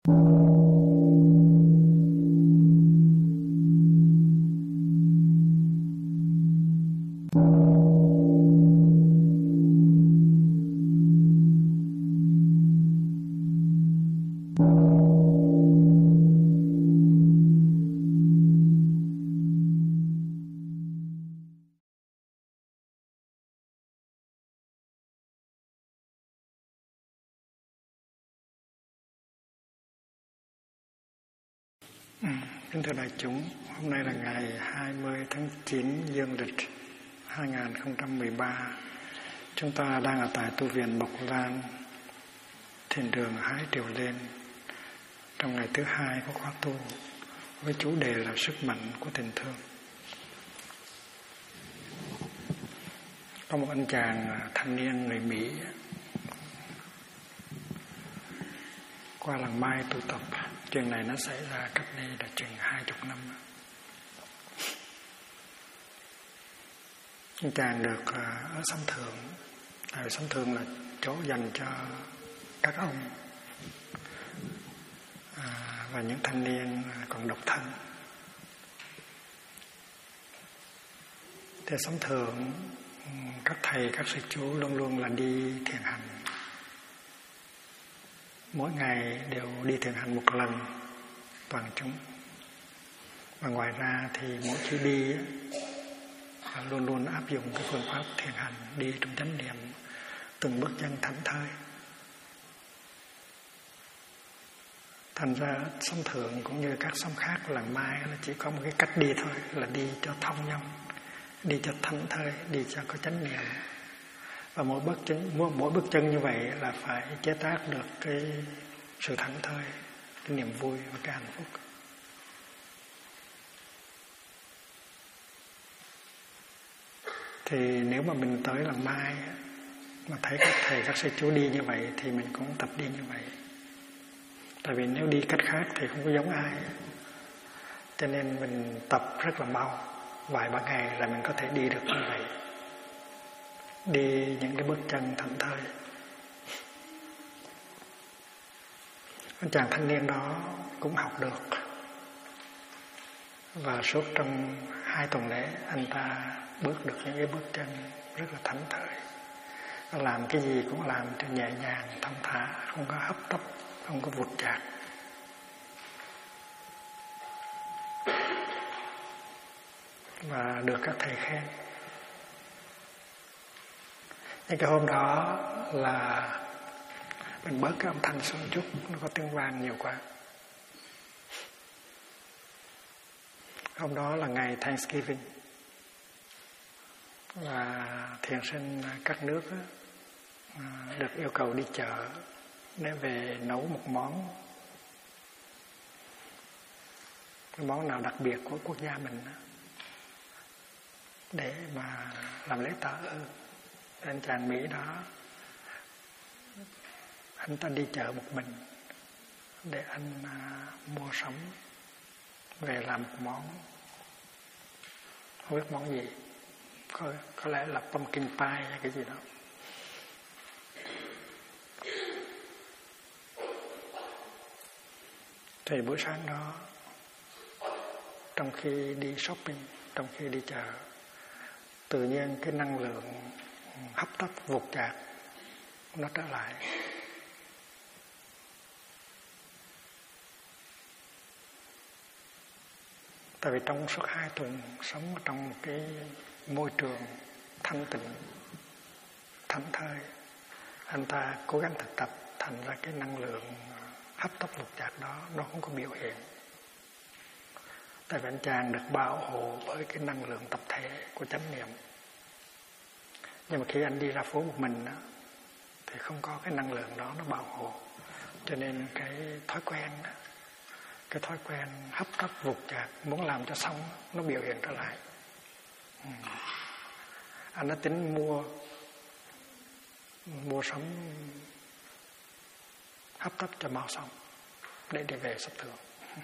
Kính thưa đại chúng, hôm nay là ngày 20 tháng 9 dương lịch 2013. Chúng ta đang ở tại tu viện Bộc Lan, thiền đường Hái Triều Lên, trong ngày thứ hai của khóa tu, với chủ đề là sức mạnh của tình thương. Có một anh chàng thanh niên người Mỹ qua làng Mai tu tập. Chuyện này nó xảy ra cách đây là chừng 20 năm. Anh chàng được ở Sông Thượng. Tại Sông Thượng là chỗ dành cho các ông và những thanh niên còn độc thân. Thì Sông Thượng, các thầy, các sư chú luôn luôn là đi thiền hành. Mỗi ngày đều đi thiền hành một lần toàn chúng. Và ngoài ra thì mỗi khi đi luôn luôn áp dụng cái phương pháp thiền hành, đi trong chánh niệm, từng bước chân thảnh thơi. Thành ra sông Thượng cũng như các sông khác làng Mai là chỉ có một cái cách đi thôi, là đi cho thông nhau, đi cho thảnh thơi, đi cho có chánh niệm. Và mỗi bước chân như vậy là phải chế tác được cái sự thảnh thơi, cái niềm vui và cái hạnh phúc. Thì nếu mà mình tới làng Mai mà thấy các thầy, các sư chú đi như vậy thì mình cũng tập đi như vậy. Tại vì nếu đi cách khác thì không có giống ai. Cho nên mình tập rất là mau, vài ba ngày là mình có thể đi được như vậy. Đi những cái bước chân thảnh thơi. Anh chàng thanh niên đó cũng học được. Và suốt trong 2 tuần lễ anh ta bước được những cái bước chân rất là thảnh thơi. Làm cái gì cũng làm cho nhẹ nhàng, thong thả, không có hấp tấp, không có vụt chạc. Và được các thầy khen. Nhưng cái hôm đó là mình bớt cái âm thanh xuống chút, nó có tiếng vang nhiều quá. Hôm đó là ngày Thanksgiving. Và thiền sinh các nước được yêu cầu đi chợ để về nấu một món. Cái món nào đặc biệt của quốc gia mình để mà làm lễ tạ ơn. Anh chàng Mỹ đó, anh ta đi chợ một mình để anh mua sắm về làm một món, không biết món gì, có lẽ là pumpkin pie hay cái gì đó. Thì buổi sáng đó, trong khi đi shopping, trong khi đi chợ, tự nhiên cái năng lượng hấp tấp vụt chạc nó trở lại. Tại vì trong suốt 2 tuần sống trong một cái môi trường thanh tịnh, thảnh thơi, anh ta cố gắng thực tập, thành ra cái năng lượng hấp tấp vụt chạc đó nó không có biểu hiện. Tại vì anh chàng được bảo hộ bởi cái năng lượng tập thể của chánh niệm. Nhưng mà khi anh đi ra phố một mình đó, thì không có cái năng lượng đó nó bảo hộ. Cho nên cái thói quen hấp tấp vụt chạc, muốn làm cho xong nó biểu hiện trở lại. Anh đã tính mua sắm hấp tấp cho mau xong để về sắp thượng.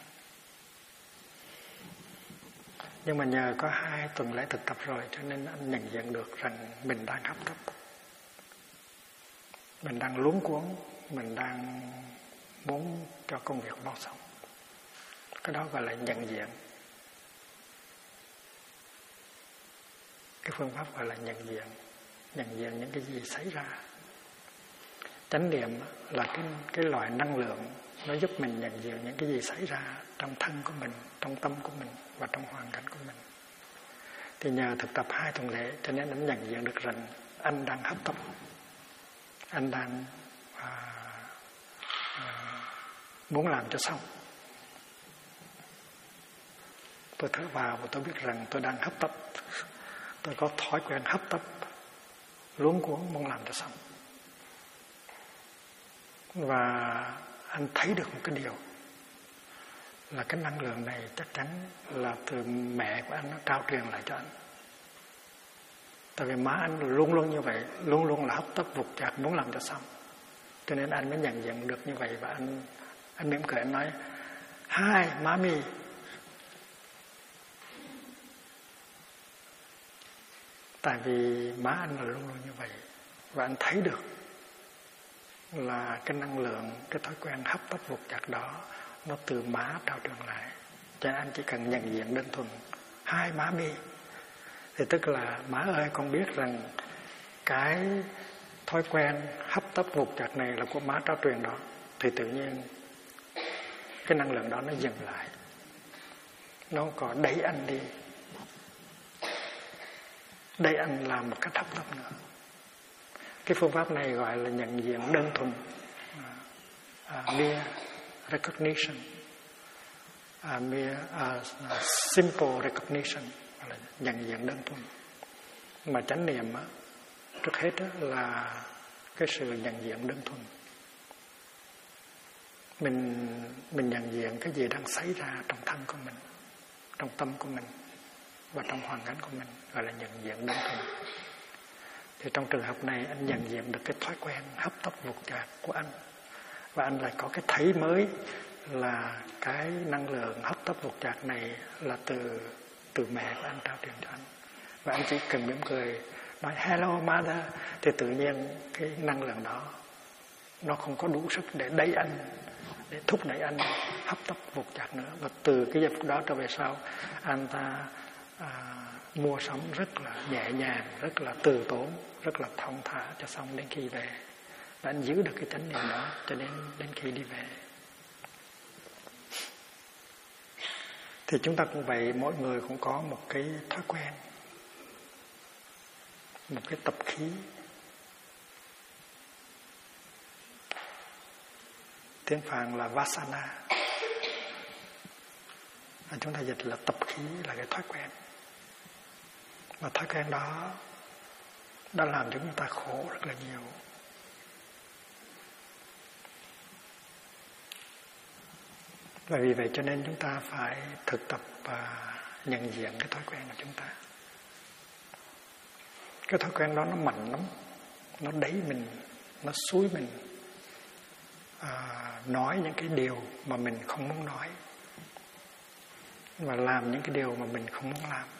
Nhưng mà nhờ có 2 tuần lễ thực tập rồi cho nên anh nhận diện được rằng mình đang hấp tấp, mình đang luống cuống, mình đang muốn cho công việc mau xong. Cái đó gọi là nhận diện. Cái phương pháp gọi là nhận diện những cái gì xảy ra. Chánh niệm là cái loại năng lượng nó giúp mình nhận diện những cái gì xảy ra trong thân của mình, trong tâm của mình và trong hoàn cảnh của mình. Thì nhờ thực tập 2 tuần lễ cho nên anh nhận diện được rằng anh đang hấp tấp, anh đang muốn làm cho xong. Tôi thở vào và tôi biết rằng tôi đang hấp tấp, tôi có thói quen hấp tấp, luống cuống muốn làm cho xong. Và anh thấy được một cái điều là cái năng lượng này chắc chắn là từ mẹ của anh nó trao truyền lại cho anh. Tại vì má anh luôn luôn như vậy, luôn luôn là hấp tấp vụt chạc muốn làm cho xong. Cho nên anh mới nhận diện được như vậy. Và anh mỉm cười, anh nói: "Hi, mommy." Tại vì má anh là luôn luôn như vậy. Và anh thấy được là cái năng lượng, cái thói quen hấp tấp vụt chạc đó nó từ má trao truyền lại. Cho nên anh chỉ cần nhận diện đơn thuần "Hi, mommy." Thì tức là: "Má ơi, con biết rằng cái thói quen hấp tấp vụt chạc này là của má trao truyền đó." Thì tự nhiên cái năng lượng đó nó dừng lại, nó có đẩy anh đi, đẩy anh làm một cách hấp tấp nữa. Cái phương pháp này gọi là nhận diện đơn thuần, mere recognition, mere simple recognition, là nhận diện đơn thuần. Mà chánh niệm trước hết là cái sự nhận diện đơn thuần. Mình nhận diện cái gì đang xảy ra trong thân của mình, trong tâm của mình và trong hoàn cảnh của mình, gọi là nhận diện đơn thuần. Thì trong trường hợp này anh nhận diện được cái thói quen hấp tấp vụt chạc của anh. Và anh lại có cái thấy mới là cái năng lượng hấp tấp vụt chạc này là từ mẹ của anh trao truyền cho anh. Và anh chỉ cần mỉm cười nói "Hello mother", thì tự nhiên cái năng lượng đó nó không có đủ sức để đẩy anh, để thúc đẩy anh hấp tấp vụt chạc nữa. Và từ cái giây phút đó trở về sau, anh ta mua sắm rất là nhẹ nhàng, rất là từ tốn, rất là thong thả cho xong đến khi về. Và anh giữ được cái chánh niệm đó cho đến khi đi về. Thì chúng ta cũng vậy, mỗi người cũng có một cái thói quen, một cái tập khí. Tiếng Phạn là Vasana, và chúng ta dịch là tập khí, là cái thói quen. Và thói quen đó đã làm cho chúng ta khổ rất là nhiều. Và vì vậy cho nên chúng ta phải thực tập và nhận diện cái thói quen của chúng ta. Cái thói quen đó nó mạnh lắm, nó đẩy mình, nó xúi mình nói những cái điều mà mình không muốn nói, và làm những cái điều mà mình không muốn làm.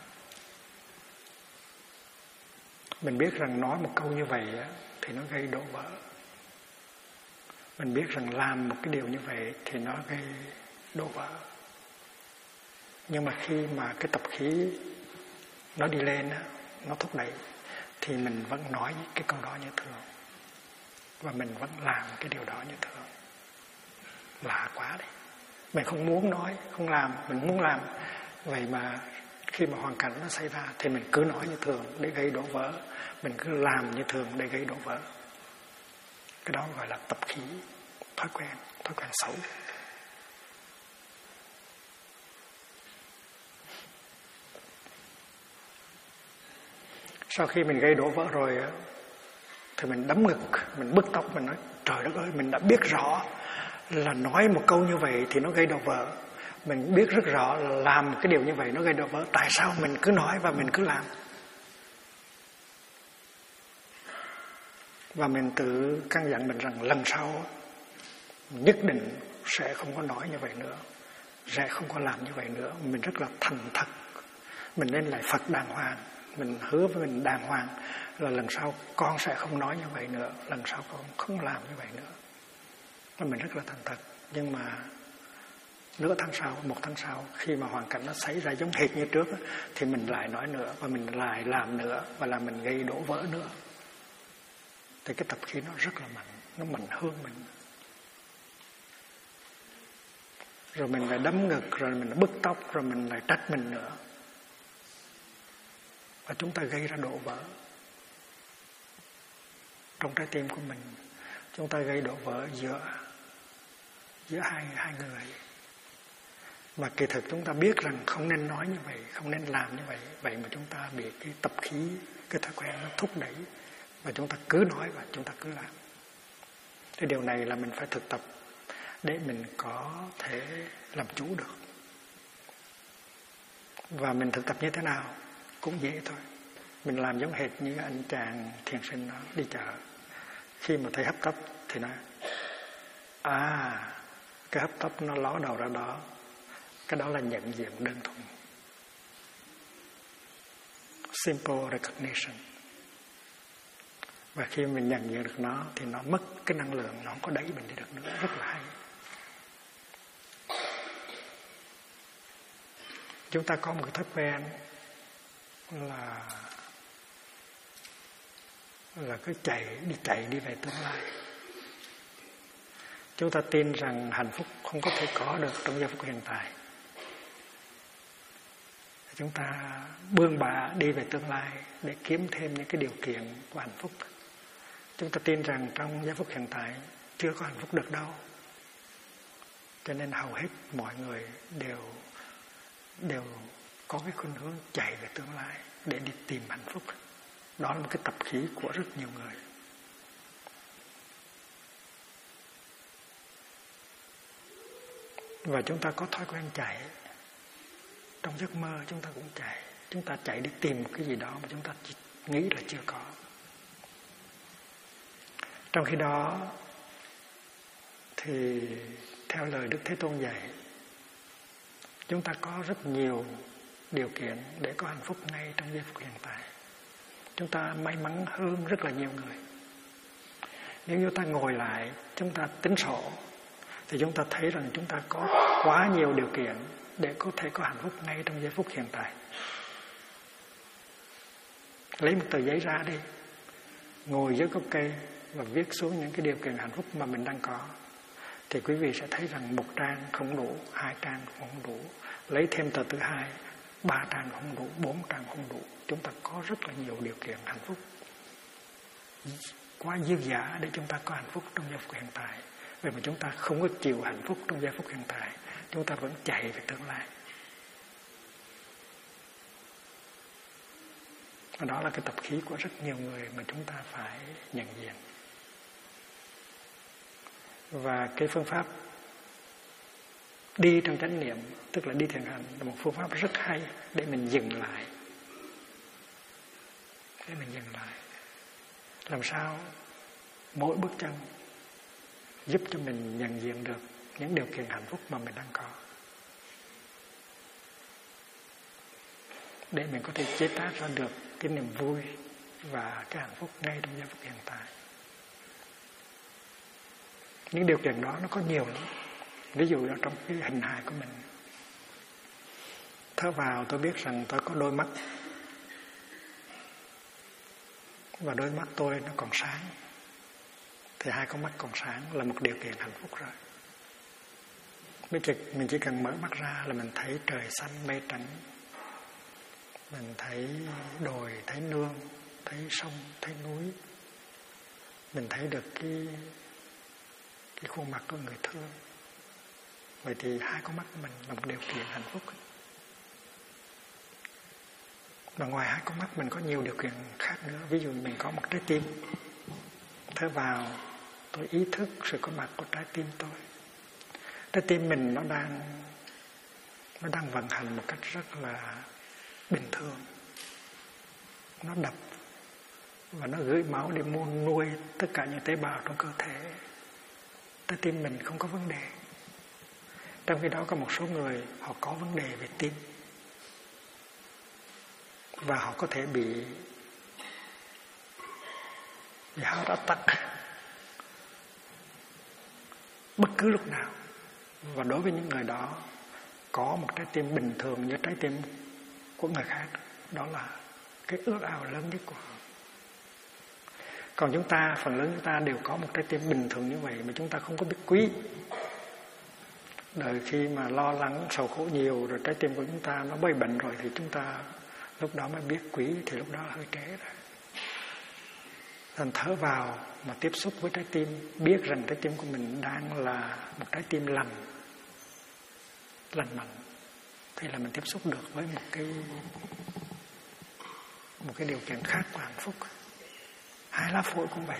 Mình biết rằng nói một câu như vậy thì nó gây đổ vỡ. Mình biết rằng làm một cái điều như vậy thì nó gây đổ vỡ. Nhưng mà khi mà cái tập khí nó đi lên, nó thúc đẩy, thì mình vẫn nói cái câu đó như thường, và mình vẫn làm cái điều đó như thường. Lạ quá đấy. Mình không muốn nói, không làm, mình muốn làm. Vậy mà khi mà hoàn cảnh nó xảy ra thì mình cứ nói như thường để gây đổ vỡ, mình cứ làm như thường để gây đổ vỡ. Cái đó gọi là tập khí, thói quen xấu. Sau khi mình gây đổ vỡ rồi thì mình đấm ngực, mình bứt tóc, mình nói trời đất ơi, mình đã biết rõ là nói một câu như vậy thì nó gây đổ vỡ. Mình biết rất rõ là làm cái điều như vậy nó gây đổ vỡ. Tại sao mình cứ nói và mình cứ làm? Và mình tự căn dặn mình rằng lần sau nhất định sẽ không có nói như vậy nữa, sẽ không có làm như vậy nữa. Mình rất là thành thật, mình nên lại Phật đàng hoàng. Mình hứa với mình đàng hoàng là lần sau con sẽ không nói như vậy nữa, lần sau con không làm như vậy nữa. Và mình rất là thành thật. Nhưng mà nửa tháng sau, 1 tháng sau, khi mà hoàn cảnh nó xảy ra giống hệt như trước, thì mình lại nói nữa, và mình lại làm nữa, và là mình gây đổ vỡ nữa. Thì cái tập khí nó rất là mạnh, nó mạnh hơn mình. Rồi mình lại đấm ngực, rồi mình lại bứt tóc, rồi mình lại trách mình nữa. Và chúng ta gây ra đổ vỡ trong trái tim của mình. Chúng ta gây đổ vỡ giữa hai người. Mà kỳ thực chúng ta biết rằng không nên nói như vậy, không nên làm như vậy. Vậy mà chúng ta bị cái tập khí, cái thói quen nó thúc đẩy. Và chúng ta cứ nói và chúng ta cứ làm. Cái điều này là mình phải thực tập để mình có thể làm chủ được. Và mình thực tập như thế nào cũng dễ thôi. Mình làm giống hệt như anh chàng thiền sinh đó, đi chợ. Khi mà thấy hấp tấp thì nói, cái hấp tấp nó ló đầu ra đó. Cái đó là nhận diện đơn thuần. Simple recognition. Và khi mình nhận diện được nó thì nó mất cái năng lượng, nó không có đẩy mình đi được nữa. Rất là hay. Chúng ta có một cái thói quen là cứ chạy đi về tương lai. Chúng ta tin rằng hạnh phúc không có thể có được trong giây phút hiện tại. Chúng ta bươn bả đi về tương lai để kiếm thêm những cái điều kiện của hạnh phúc. Chúng ta tin rằng trong giây phút hiện tại chưa có hạnh phúc được đâu. Cho nên hầu hết mọi người đều có cái khuynh hướng chạy về tương lai để đi tìm hạnh phúc. Đó là một cái tập khí của rất nhiều người. Và chúng ta có thói quen chạy. Trong giấc mơ chúng ta cũng chạy. Chúng ta chạy đi tìm một cái gì đó mà chúng ta chỉ nghĩ là chưa có. Trong khi đó thì theo lời Đức Thế Tôn dạy, chúng ta có rất nhiều điều kiện để có hạnh phúc ngay trong giây phút hiện tại. Chúng ta may mắn hơn rất là nhiều người. Nếu như ta ngồi lại, chúng ta tính sổ, thì chúng ta thấy rằng chúng ta có quá nhiều điều kiện để có thể có hạnh phúc ngay trong giây phút hiện tại. Lấy một tờ giấy ra đi, ngồi dưới gốc cây và viết xuống những cái điều kiện hạnh phúc mà mình đang có. Thì quý vị sẽ thấy rằng 1 trang không đủ, 2 trang không đủ, lấy thêm tờ thứ 2, 3 trang không đủ, 4 trang không đủ. Chúng ta có rất là nhiều điều kiện hạnh phúc, quá dư dả để chúng ta có hạnh phúc trong giây phút hiện tại. Vậy mà chúng ta không có chịu hạnh phúc trong giây phút hiện tại, chúng ta vẫn chạy về tương lai. Và đó là cái tập khí của rất nhiều người mà chúng ta phải nhận diện. Và cái phương pháp đi trong chánh niệm, tức là đi thiền hành, là một phương pháp rất hay để mình dừng lại. Để mình dừng lại. Làm sao mỗi bước chân giúp cho mình nhận diện được những điều kiện hạnh phúc mà mình đang có. Để mình có thể chế tác ra được cái niềm vui và cái hạnh phúc ngay trong giây phút hiện tại. Những điều kiện đó nó có nhiều lắm. Ví dụ là trong cái hình hài của mình. Thở vào tôi biết rằng tôi có đôi mắt. Và đôi mắt tôi nó còn sáng. Thì 2 con mắt còn sáng là một điều kiện hạnh phúc rồi. Mình chỉ cần mở mắt ra là mình thấy trời xanh mây trắng. Mình thấy đồi, thấy nương, thấy sông, thấy núi. Mình thấy được cái khuôn mặt của người thương. Vậy thì 2 con mắt của mình là một điều kiện hạnh phúc. Và ngoài 2 con mắt mình có nhiều điều kiện khác nữa. Ví dụ mình có một trái tim. Thở vào tôi ý thức sự có mặt của trái tim tôi. Trái tim mình nó đang vận hành một cách rất là bình thường. Nó đập và nó gửi máu để nuôi tất cả những tế bào trong cơ thể. Trái tim mình không có vấn đề. Trong khi đó có một số người họ có vấn đề về tim. Và họ có thể bị heart attack bất cứ lúc nào. Và đối với những người đó có một trái tim bình thường như trái tim của người khác, đó là cái ước ao lớn nhất của họ. Còn chúng ta, phần lớn chúng ta đều có một trái tim bình thường như vậy mà chúng ta không có biết quý. Đợi khi mà lo lắng, sầu khổ nhiều rồi trái tim của chúng ta nó bơi bệnh rồi thì chúng ta lúc đó mới biết quý, thì lúc đó hơi trễ rồi. Thành thở vào mà tiếp xúc với trái tim, biết rằng trái tim của mình đang là một trái tim lành mạnh, thì là mình tiếp xúc được với một cái điều kiện khác của hạnh phúc. Hai lá phổi cũng vậy.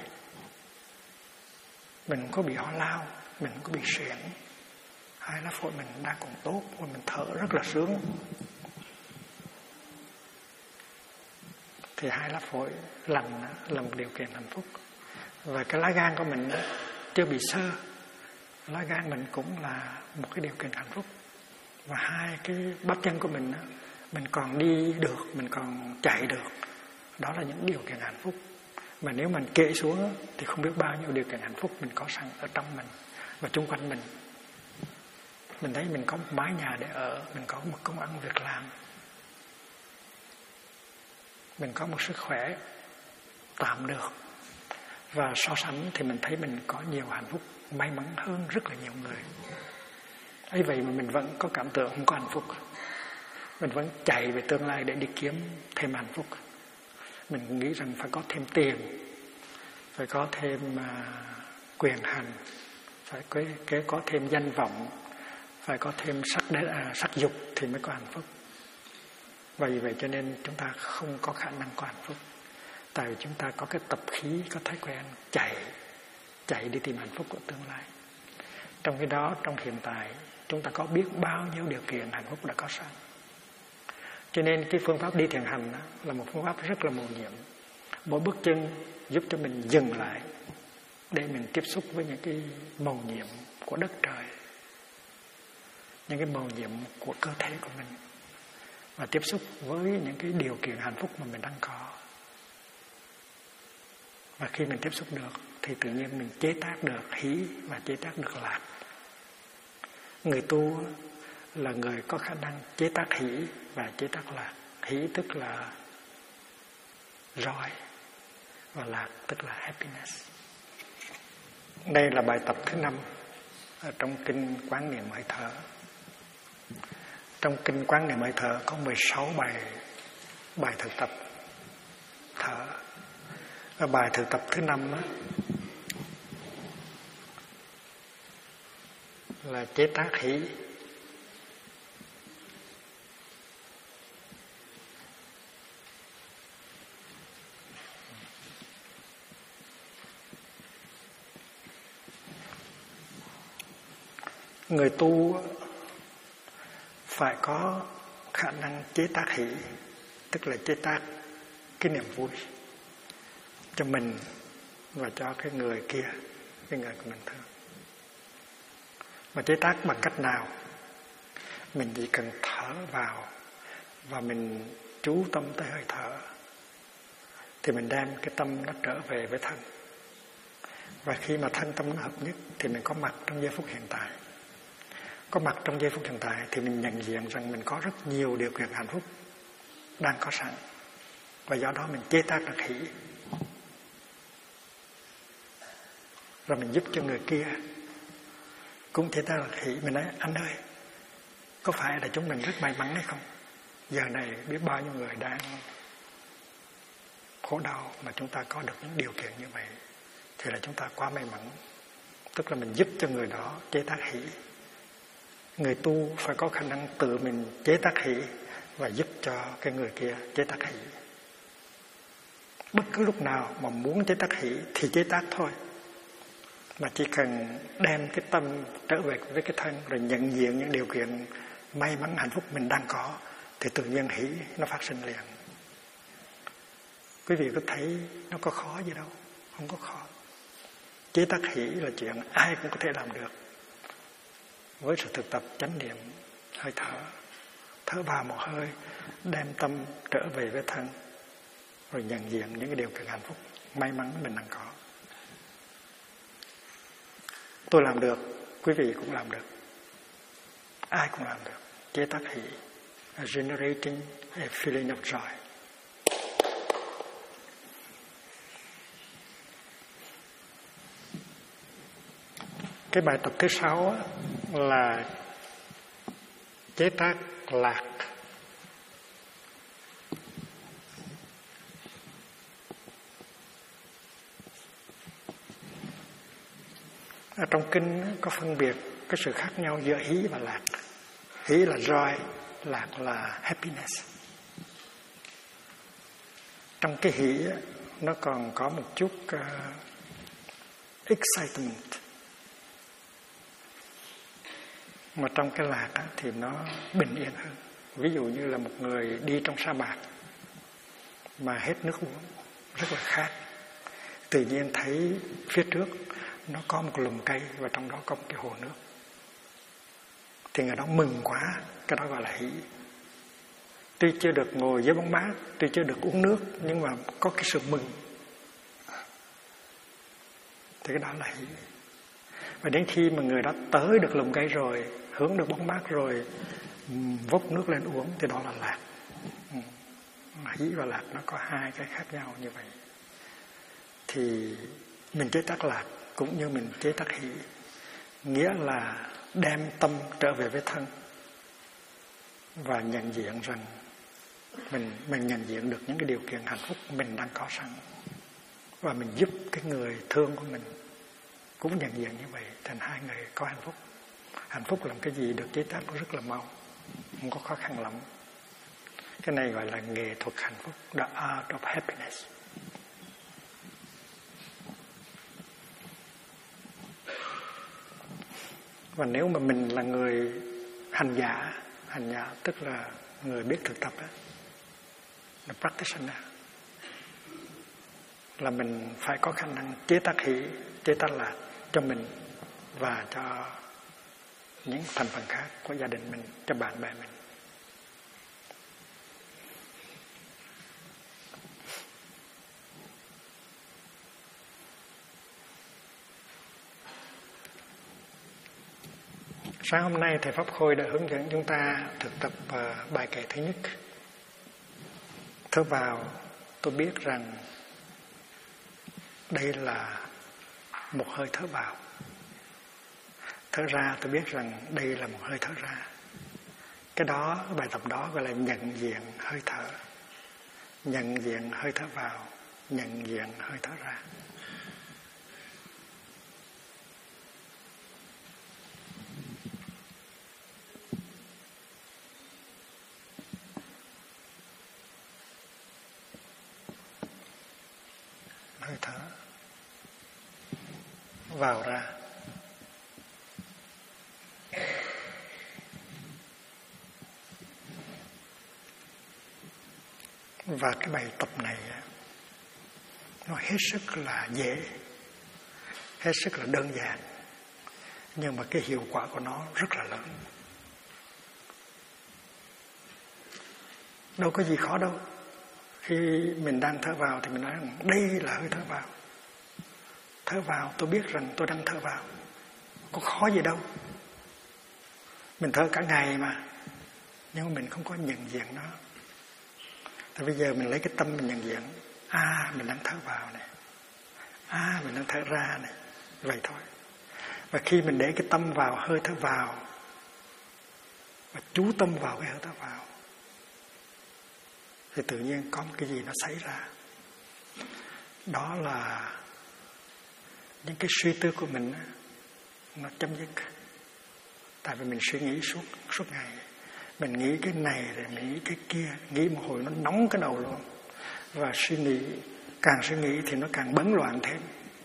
Mình không có bị ho lao, mình không có bị suyễn. Hai lá phổi mình đang còn tốt và mình thở rất là sướng. Thì hai lá phổi lành là một điều kiện hạnh phúc. Và cái lá gan của mình chưa bị xơ, lá gan mình cũng là một cái điều kiện hạnh phúc. Và hai cái bắp chân của mình còn đi được, mình còn chạy được, đó là những điều kiện hạnh phúc. Mà nếu mình kệ xuống thì không biết bao nhiêu điều kiện hạnh phúc mình có sẵn ở trong mình và chung quanh mình. Mình thấy mình có một mái nhà để ở, mình có một công ăn việc làm, mình có một sức khỏe tạm được. Và so sánh thì mình thấy mình có nhiều hạnh phúc, may mắn hơn rất là nhiều người. Ấy vậy mà mình vẫn có cảm tưởng không có hạnh phúc. Mình vẫn chạy về tương lai để đi kiếm thêm hạnh phúc. Mình nghĩ rằng phải có thêm tiền, phải có thêm quyền hành, phải có thêm danh vọng, phải có thêm sắc dục thì mới có hạnh phúc. Và vì vậy cho nên chúng ta không có khả năng có hạnh phúc. Tại vì chúng ta có cái tập khí, có thói quen chạy đi tìm hạnh phúc của tương lai. Trong khi đó, trong hiện tại, chúng ta có biết bao nhiêu điều kiện hạnh phúc đã có sẵn. Cho nên cái phương pháp đi thiền hành là một phương pháp rất là mầu nhiệm. Mỗi bước chân giúp cho mình dừng lại để mình tiếp xúc với những cái mầu nhiệm của đất trời, những cái mầu nhiệm của cơ thể của mình, và tiếp xúc với những cái điều kiện hạnh phúc mà mình đang có. Và khi mình tiếp xúc được thì tự nhiên mình chế tác được hỷ và chế tác được lạc. Người tu là người có khả năng chế tác hỷ và chế tác lạc. Hỷ tức là joy và lạc tức là happiness. Đây là bài tập thứ 5 ở trong kinh Quán Niệm Hơi Thở. Trong kinh Quán Niệm Hơi Thở có 16 bài thực tập thở. Ở bài thực tập thứ 5 là chế tác hỷ. Người tu phải có khả năng chế tác hỷ, tức là chế tác cái niềm vui cho mình và cho cái người kia, cái người của mình thương. Mà chế tác bằng cách nào? Mình chỉ cần thở vào và mình chú tâm tới hơi thở thì mình đem cái tâm nó trở về với thân. Và khi mà thân tâm nó hợp nhất thì mình có mặt trong giây phút hiện tại. Có mặt trong giây phút hiện tại thì mình nhận diện rằng mình có rất nhiều điều kiện hạnh phúc đang có sẵn. Và do đó mình chế tác được hỷ. Rồi mình giúp cho người kia cũng chế tác được hỷ. Mình nói: anh ơi, có phải là chúng mình rất may mắn hay không? Giờ này biết bao nhiêu người đang khổ đau mà chúng ta có được những điều kiện như vậy thì là chúng ta quá may mắn. Tức là mình giúp cho người đó chế tác hỷ. Người tu phải có khả năng tự mình chế tác hỷ và giúp cho cái người kia chế tác hỷ. Bất cứ lúc nào mà muốn chế tác hỷ thì chế tác thôi. Mà chỉ cần đem cái tâm trở về với cái thân rồi nhận diện những điều kiện may mắn hạnh phúc mình đang có thì tự nhiên hỷ nó phát sinh liền. Quý vị có thấy nó có khó gì đâu? Không có khó. Chế tác hỷ là chuyện ai cũng có thể làm được. Với sự thực tập chánh niệm hơi thở, thở vào một hơi, đem tâm trở về với thân, rồi nhận diện những cái điều kiện hạnh phúc may mắn mình đang có. Tôi làm được, quý vị cũng làm được. ai cũng làm được. Chế tác hỷ, generating a feeling of joy. Cái bài tập thứ 6 là chế tác lạc. Ở trong kinh có phân biệt cái sự khác nhau giữa hỷ và lạc. Hỷ là joy, lạc là happiness. Trong cái hỷ nó còn có một chút excitement. Mà trong cái lạc thì nó bình yên hơn. Ví dụ như là một người đi trong sa mạc mà hết nước uống, rất là khát. Tự nhiên thấy phía trước nó có một lùm cây và trong đó có một cái hồ nước. Thì người đó mừng quá, cái đó gọi là hỷ. Tuy chưa được ngồi dưới bóng mát, tuy chưa được uống nước, nhưng mà có cái sự mừng. Thì cái đó là hỷ. Và đến khi mà người đó tới được lùm cây rồi, hướng được bóng mát rồi, vốc nước lên uống, thì đó là lạc. Hỷ và lạc nó có hai cái khác nhau như vậy. Thì mình chế tác lạc cũng như mình chế tác hỷ, nghĩa là đem tâm trở về với thân và nhận diện rằng mình nhận diện được những cái điều kiện hạnh phúc mình đang có sẵn, và mình giúp cái người thương của mình cũng nhận diện như vậy, thành hai người có hạnh phúc. Hạnh phúc làm cái gì được chế tác nó rất là mau, không có khó khăn lắm. Cái này gọi là nghệ thuật hạnh phúc, the art of happiness. Và nếu mà mình là người hành giả tức là người biết thực tập, là practitioner, là mình phải có khả năng chế tác hỷ, chế tác lạc cho mình và cho những thành phần khác của gia đình mình, cho bạn bè mình. Sáng hôm nay Thầy Pháp Khôi đã hướng dẫn chúng ta thực tập bài kệ thứ nhất. Thở vào, tôi biết rằng đây là một hơi thở vào. Thở ra, tôi biết rằng đây là một hơi thở ra. Cái đó, bài tập đó gọi là nhận diện hơi thở. Nhận diện hơi thở vào, nhận diện hơi thở ra. Hơi thở vào ra. Và cái bài tập này nó hết sức là dễ, hết sức là đơn giản, nhưng mà cái hiệu quả của nó rất là lớn. Đâu có gì khó đâu. Khi mình đang thở vào thì mình nói rằng đây là hơi thở vào. Thở vào, tôi biết rằng tôi đang thở vào. Có khó gì đâu. Mình thở cả ngày mà, nhưng mà mình không có nhận diện nó. Thì bây giờ mình lấy cái tâm mình nhận diện. Mình đang thở vào này. Mình đang thở ra này. Vậy thôi. Và khi mình để cái tâm vào hơi thở vào, và chú tâm vào cái hơi thở vào, thì tự nhiên có một cái gì nó xảy ra. Đó là những cái suy tư của mình nó chấm dứt. Tại vì mình suy nghĩ suốt ngày. Mình nghĩ cái này rồi mình nghĩ cái kia, nghĩ một hồi nó nóng cái đầu luôn. Và càng suy nghĩ thì nó càng bấn loạn thêm.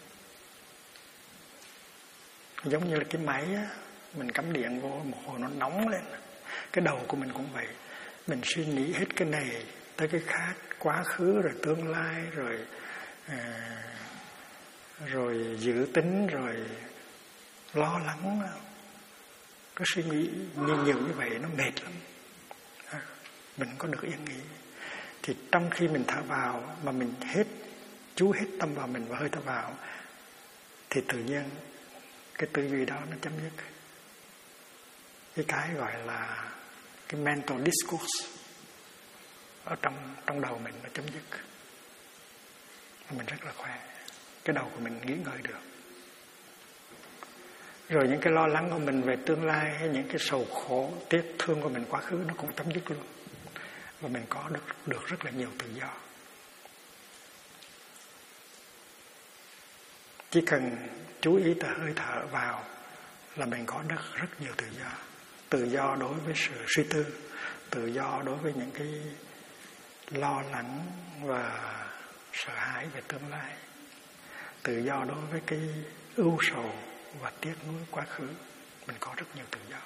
Giống như là cái máy á, mình cắm điện vô một hồi nó nóng lên. Cái đầu của mình cũng vậy. Mình suy nghĩ hết cái này tới cái khác, quá khứ rồi tương lai rồi dự tính rồi lo lắng. Cái suy nghĩ nhiều như vậy nó mệt lắm. Mình không có được yên nghỉ. Thì trong khi mình thở vào mà mình chú hết tâm vào mình và hơi thở vào, thì tự nhiên cái tư duy đó nó chấm dứt. cái gọi là cái mental discourse ở trong đầu mình nó chấm dứt. Mình rất là khỏe, cái đầu của mình nghỉ ngơi được. Rồi những cái lo lắng của mình về tương lai hay những cái sầu khổ, tiếc thương của mình quá khứ nó cũng chấm dứt luôn. Và mình có được rất là nhiều tự do. Chỉ cần chú ý tới hơi thở vào là mình có được rất nhiều tự do. Tự do đối với sự suy tư, tự do đối với những cái lo lắng và sợ hãi về tương lai, tự do đối với cái ưu sầu và tiếc nuối quá khứ. Mình có rất nhiều tự do.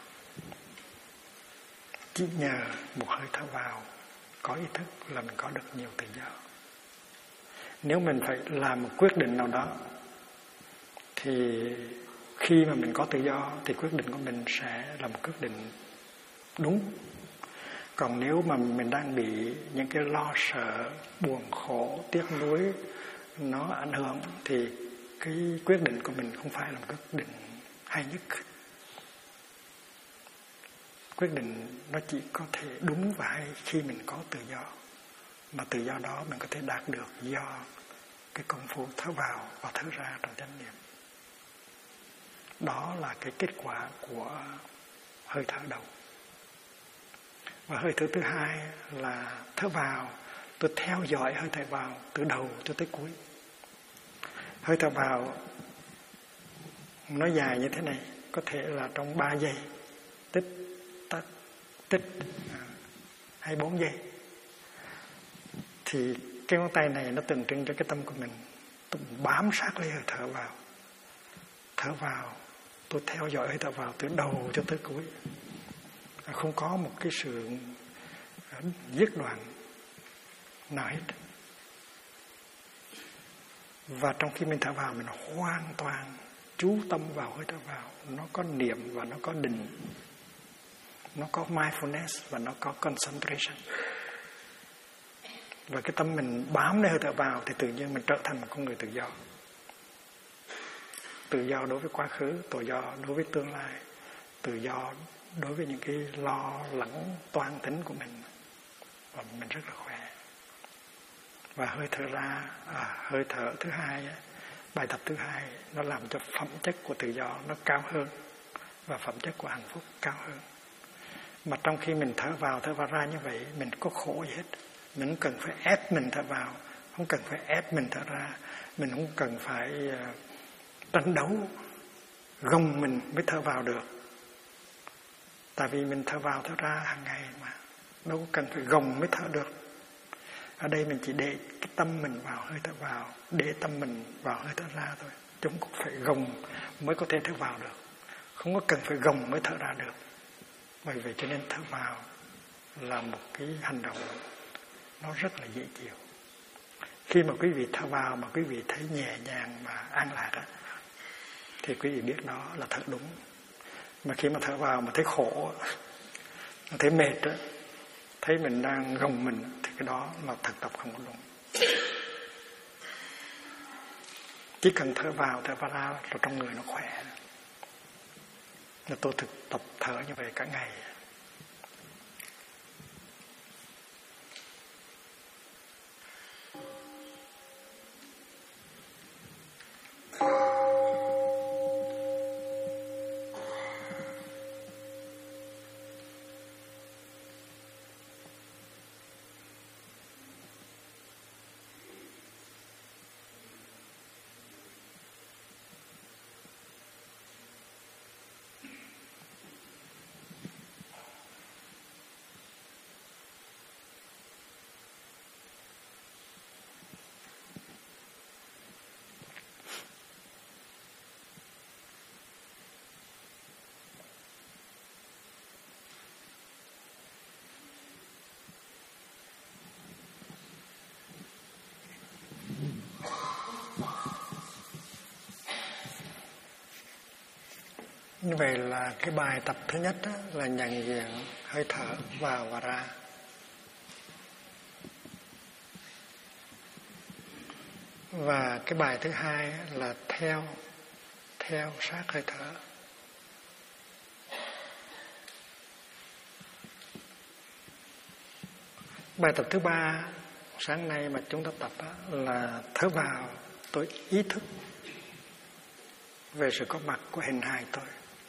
Chỉ nhờ một hơi thở vào có ý thức là mình có được nhiều tự do. Nếu mình phải làm một quyết định nào đó thì khi mà mình có tự do thì quyết định của mình sẽ là một quyết định đúng. Còn nếu mà mình đang bị những cái lo sợ, buồn khổ, tiếc nuối nó ảnh hưởng thì cái quyết định của mình không phải là một quyết định hay nhất. Quyết định nó chỉ có thể đúng và hay khi mình có tự do. Mà tự do đó mình có thể đạt được do cái công phu thở vào và thở ra trong chánh niệm. Đó là cái kết quả của hơi thở đầu. Và hơi thở thứ hai là thở vào, tôi theo dõi hơi thở vào từ đầu cho tới cuối. Hơi thở vào nó dài như thế này, có thể là trong 3 giây, tích, tắt, tích, hay 4 giây. Thì cái ngón tay này nó tượng trưng cho cái tâm của mình. Tôi bám sát lấy hơi thở vào. Thở vào, tôi theo dõi hơi thở vào từ đầu cho tới cuối. Không có một cái sự giết đoạn nào hết. Và trong khi mình thở vào, mình hoàn toàn chú tâm vào hơi thở vào. Nó có niệm và nó có định. Nó có mindfulness và nó có concentration. Và cái tâm mình bám lấy hơi thở vào thì tự nhiên mình trở thành một con người tự do. Tự do đối với quá khứ, tự do đối với tương lai, tự do đối với những cái lo lắng toan tính của mình. Và mình rất là khỏe. Và hơi thở ra, hơi thở thứ hai, bài tập thứ hai, nó làm cho phẩm chất của tự do nó cao hơn và phẩm chất của hạnh phúc cao hơn. Mà trong khi mình thở vào ra như vậy, mình có khổ gì hết. Mình không cần phải ép mình thở vào, không cần phải ép mình thở ra, mình không cần phải tranh đấu, gồng mình mới thở vào được. Tại vì mình thở vào thở ra hàng ngày mà, đâu có cần phải gồng mới thở được. Ở đây mình chỉ để cái tâm mình vào hơi thở vào, để tâm mình vào hơi thở ra thôi. Chúng cũng phải gồng mới có thể thở vào được. Không có cần phải gồng mới thở ra được. Bởi vậy cho nên thở vào là một cái hành động nó rất là dễ chịu. Khi mà quý vị thở vào mà quý vị thấy nhẹ nhàng và an lạc á, thì quý vị biết đó là thở đúng. Mà khi mà thở vào mà thấy khổ, thấy mệt á, thấy mình đang gồng mình thì cái đó là thực tập không có đúng. Chỉ cần thở vào ra là trong người nó khỏe. Là tôi thực tập thở như vậy cả ngày. Như vậy là cái bài tập thứ nhất đó, là nhận diện hơi thở vào và ra. Và cái bài thứ hai là theo sát hơi thở. Bài tập thứ 3 sáng nay mà chúng ta tập là thở vào tôi ý thức về sự có mặt của hình hài tôi.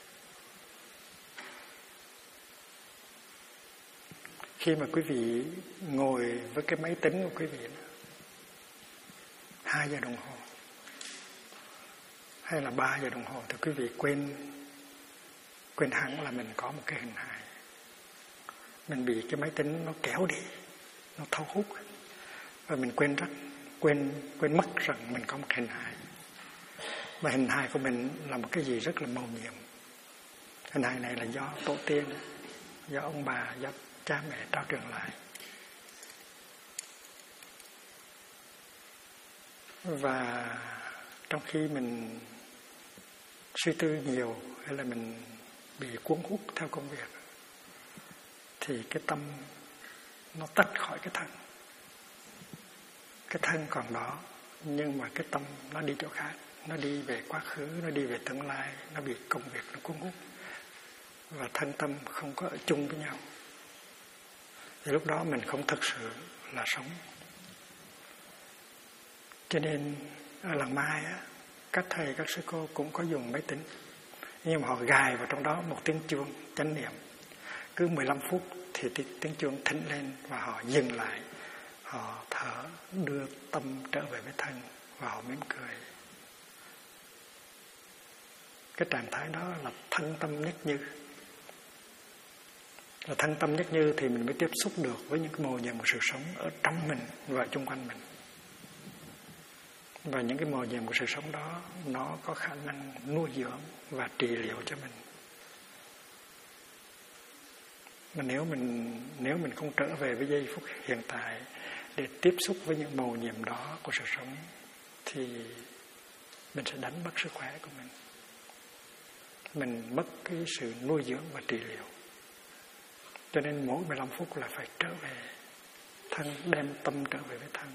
Khi mà quý vị ngồi với cái máy tính của quý vị 2 giờ đồng hồ hay là 3 giờ đồng hồ thì quý vị quên hẳn là mình có một cái hình hài. Mình bị cái máy tính nó kéo đi, nó thâu hút, và mình quên mất rằng mình có một hình hài. Và hình hài của mình là một cái gì rất là mầu nhiệm. Hình hài này là do tổ tiên, do ông bà, do cha mẹ trao truyền lại. Và trong khi mình suy tư nhiều hay là mình bị cuốn hút theo công việc thì cái tâm nó tách khỏi cái thân. Cái thân còn đó nhưng mà cái tâm nó đi chỗ khác, nó đi về quá khứ, nó đi về tương lai, nó bị công việc nó cuốn hút và thân tâm không có ở chung với nhau. Thì lúc đó mình không thực sự là sống. Cho nên ở làng Mai các thầy các sư cô cũng có dùng máy tính, nhưng mà họ gài vào trong đó một tiếng chuông chánh niệm. Cứ 15 phút thì tiếng chuông thỉnh lên và họ dừng lại, họ thở, đưa tâm trở về với thân và họ mỉm cười. Cái trạng thái đó là thân tâm nhất như. Là thân tâm nhất như thì mình mới tiếp xúc được với những cái màu nhiệm của sự sống ở trong mình và chung quanh mình. Và những cái màu nhiệm của sự sống đó nó có khả năng nuôi dưỡng và trị liệu cho mình. Mà nếu mình không trở về với giây phút hiện tại để tiếp xúc với những màu nhiệm đó của sự sống thì mình sẽ đánh mất sức khỏe của mình. Mình mất cái sự nuôi dưỡng và trị liệu. Cho nên mỗi 15 phút là phải trở về thân, đem tâm trở về với thân.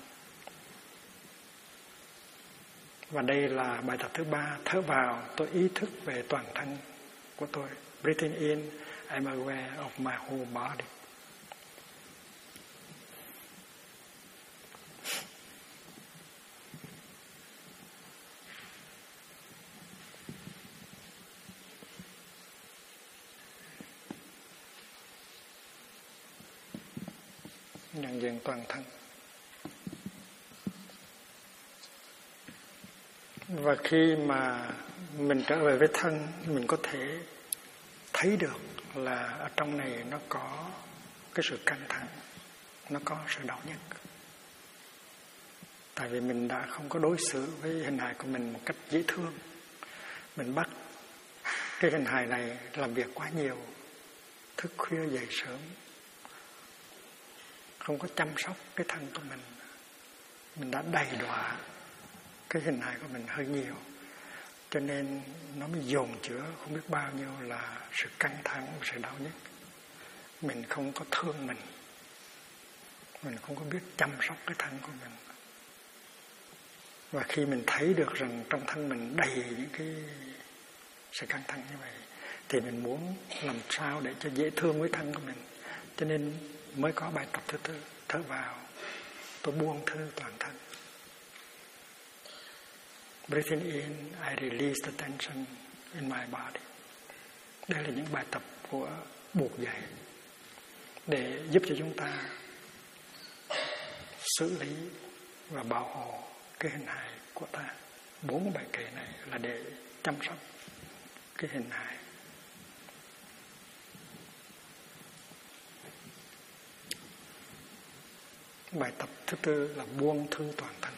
Và đây là bài tập thứ 3, thở vào tôi ý thức về toàn thân của tôi. Breathing in, I'm aware of my whole body. Nhận diện toàn thân. Và khi mà mình trở về với thân, mình có thể thấy được là ở trong này nó có cái sự căng thẳng, nó có sự đau nhức. Tại vì mình đã không có đối xử với hình hài của mình một cách dễ thương. Mình bắt cái hình hài này làm việc quá nhiều, thức khuya dậy sớm, không có chăm sóc cái thân của mình. Mình đã đầy đọa cái hình hài của mình hơi nhiều, cho nên nó mới dồn chứa không biết bao nhiêu là sự căng thẳng và sự đau nhức. Mình không có thương mình không có biết chăm sóc cái thân của mình. Và khi mình thấy được rằng trong thân mình đầy những cái sự căng thẳng như vậy thì mình muốn làm sao để cho dễ thương với thân của mình. Cho nên mới có bài tập thứ 4, thở vào tôi buông thư toàn thân. Breathing in, I release the tension in my body. Đây là những bài tập của buộc dậy để giúp cho chúng ta xử lý và bảo hộ cái hình hài của ta. 4 bài kệ này là để chăm sóc cái hình hài. Bài tập thứ 4 là buông thư toàn thân.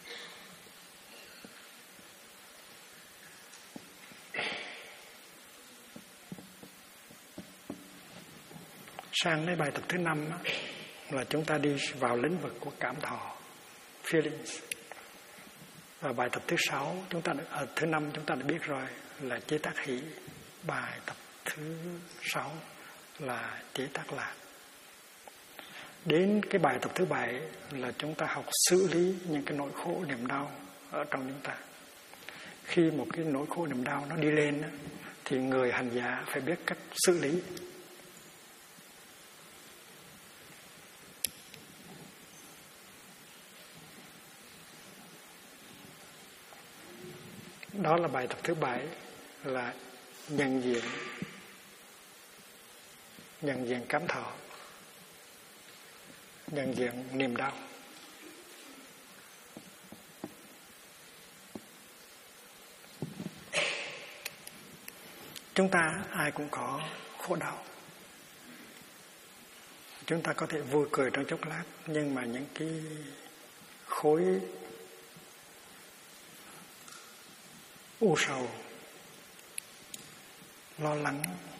Sang đến bài tập thứ 5 là chúng ta đi vào lĩnh vực của cảm thọ, feelings. Và bài tập thứ 6 thứ 5 chúng ta đã biết rồi là chế tác hỷ. Bài tập thứ 6 là chế tác lạc. Đến cái bài tập thứ 7 là chúng ta học xử lý những cái nỗi khổ niềm đau ở trong chúng ta. Khi một cái nỗi khổ niềm đau nó đi lên thì người hành giả phải biết cách xử lý. Đó là bài tập thứ 7, là nhận diện cảm thọ, nhận diện niềm đau. Chúng ta ai cũng có khổ đau. Chúng ta có thể vui cười trong chốc lát, nhưng mà những cái khối u sầu, lo lắng,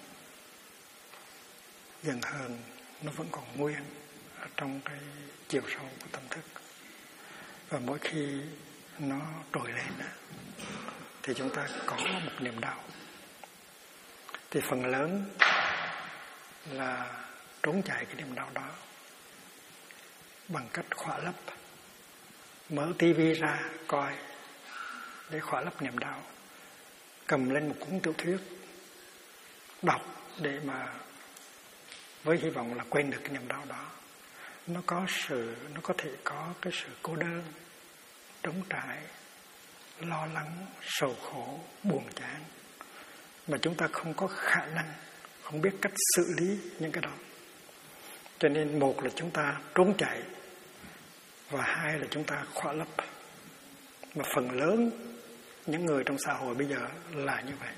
giận hờn nó vẫn còn nguyên ở trong cái chiều sâu của tâm thức. Và mỗi khi nó trồi lên thì chúng ta có một niềm đau. Thì phần lớn là trốn chạy cái niềm đau đó bằng cách khỏa lấp, mở tivi ra coi để khỏa lấp niềm đau, cầm lên một cuốn tiểu thuyết đọc để mà với hy vọng là quên được cái niềm đau đó. Nó có thể có cái sự cô đơn, trống trải, lo lắng, sầu khổ, buồn chán, mà chúng ta không có khả năng, không biết cách xử lý những cái đó. Cho nên một là chúng ta trốn chạy, và hai là chúng ta khỏa lấp. Mà phần lớn những người trong xã hội bây giờ là như vậy.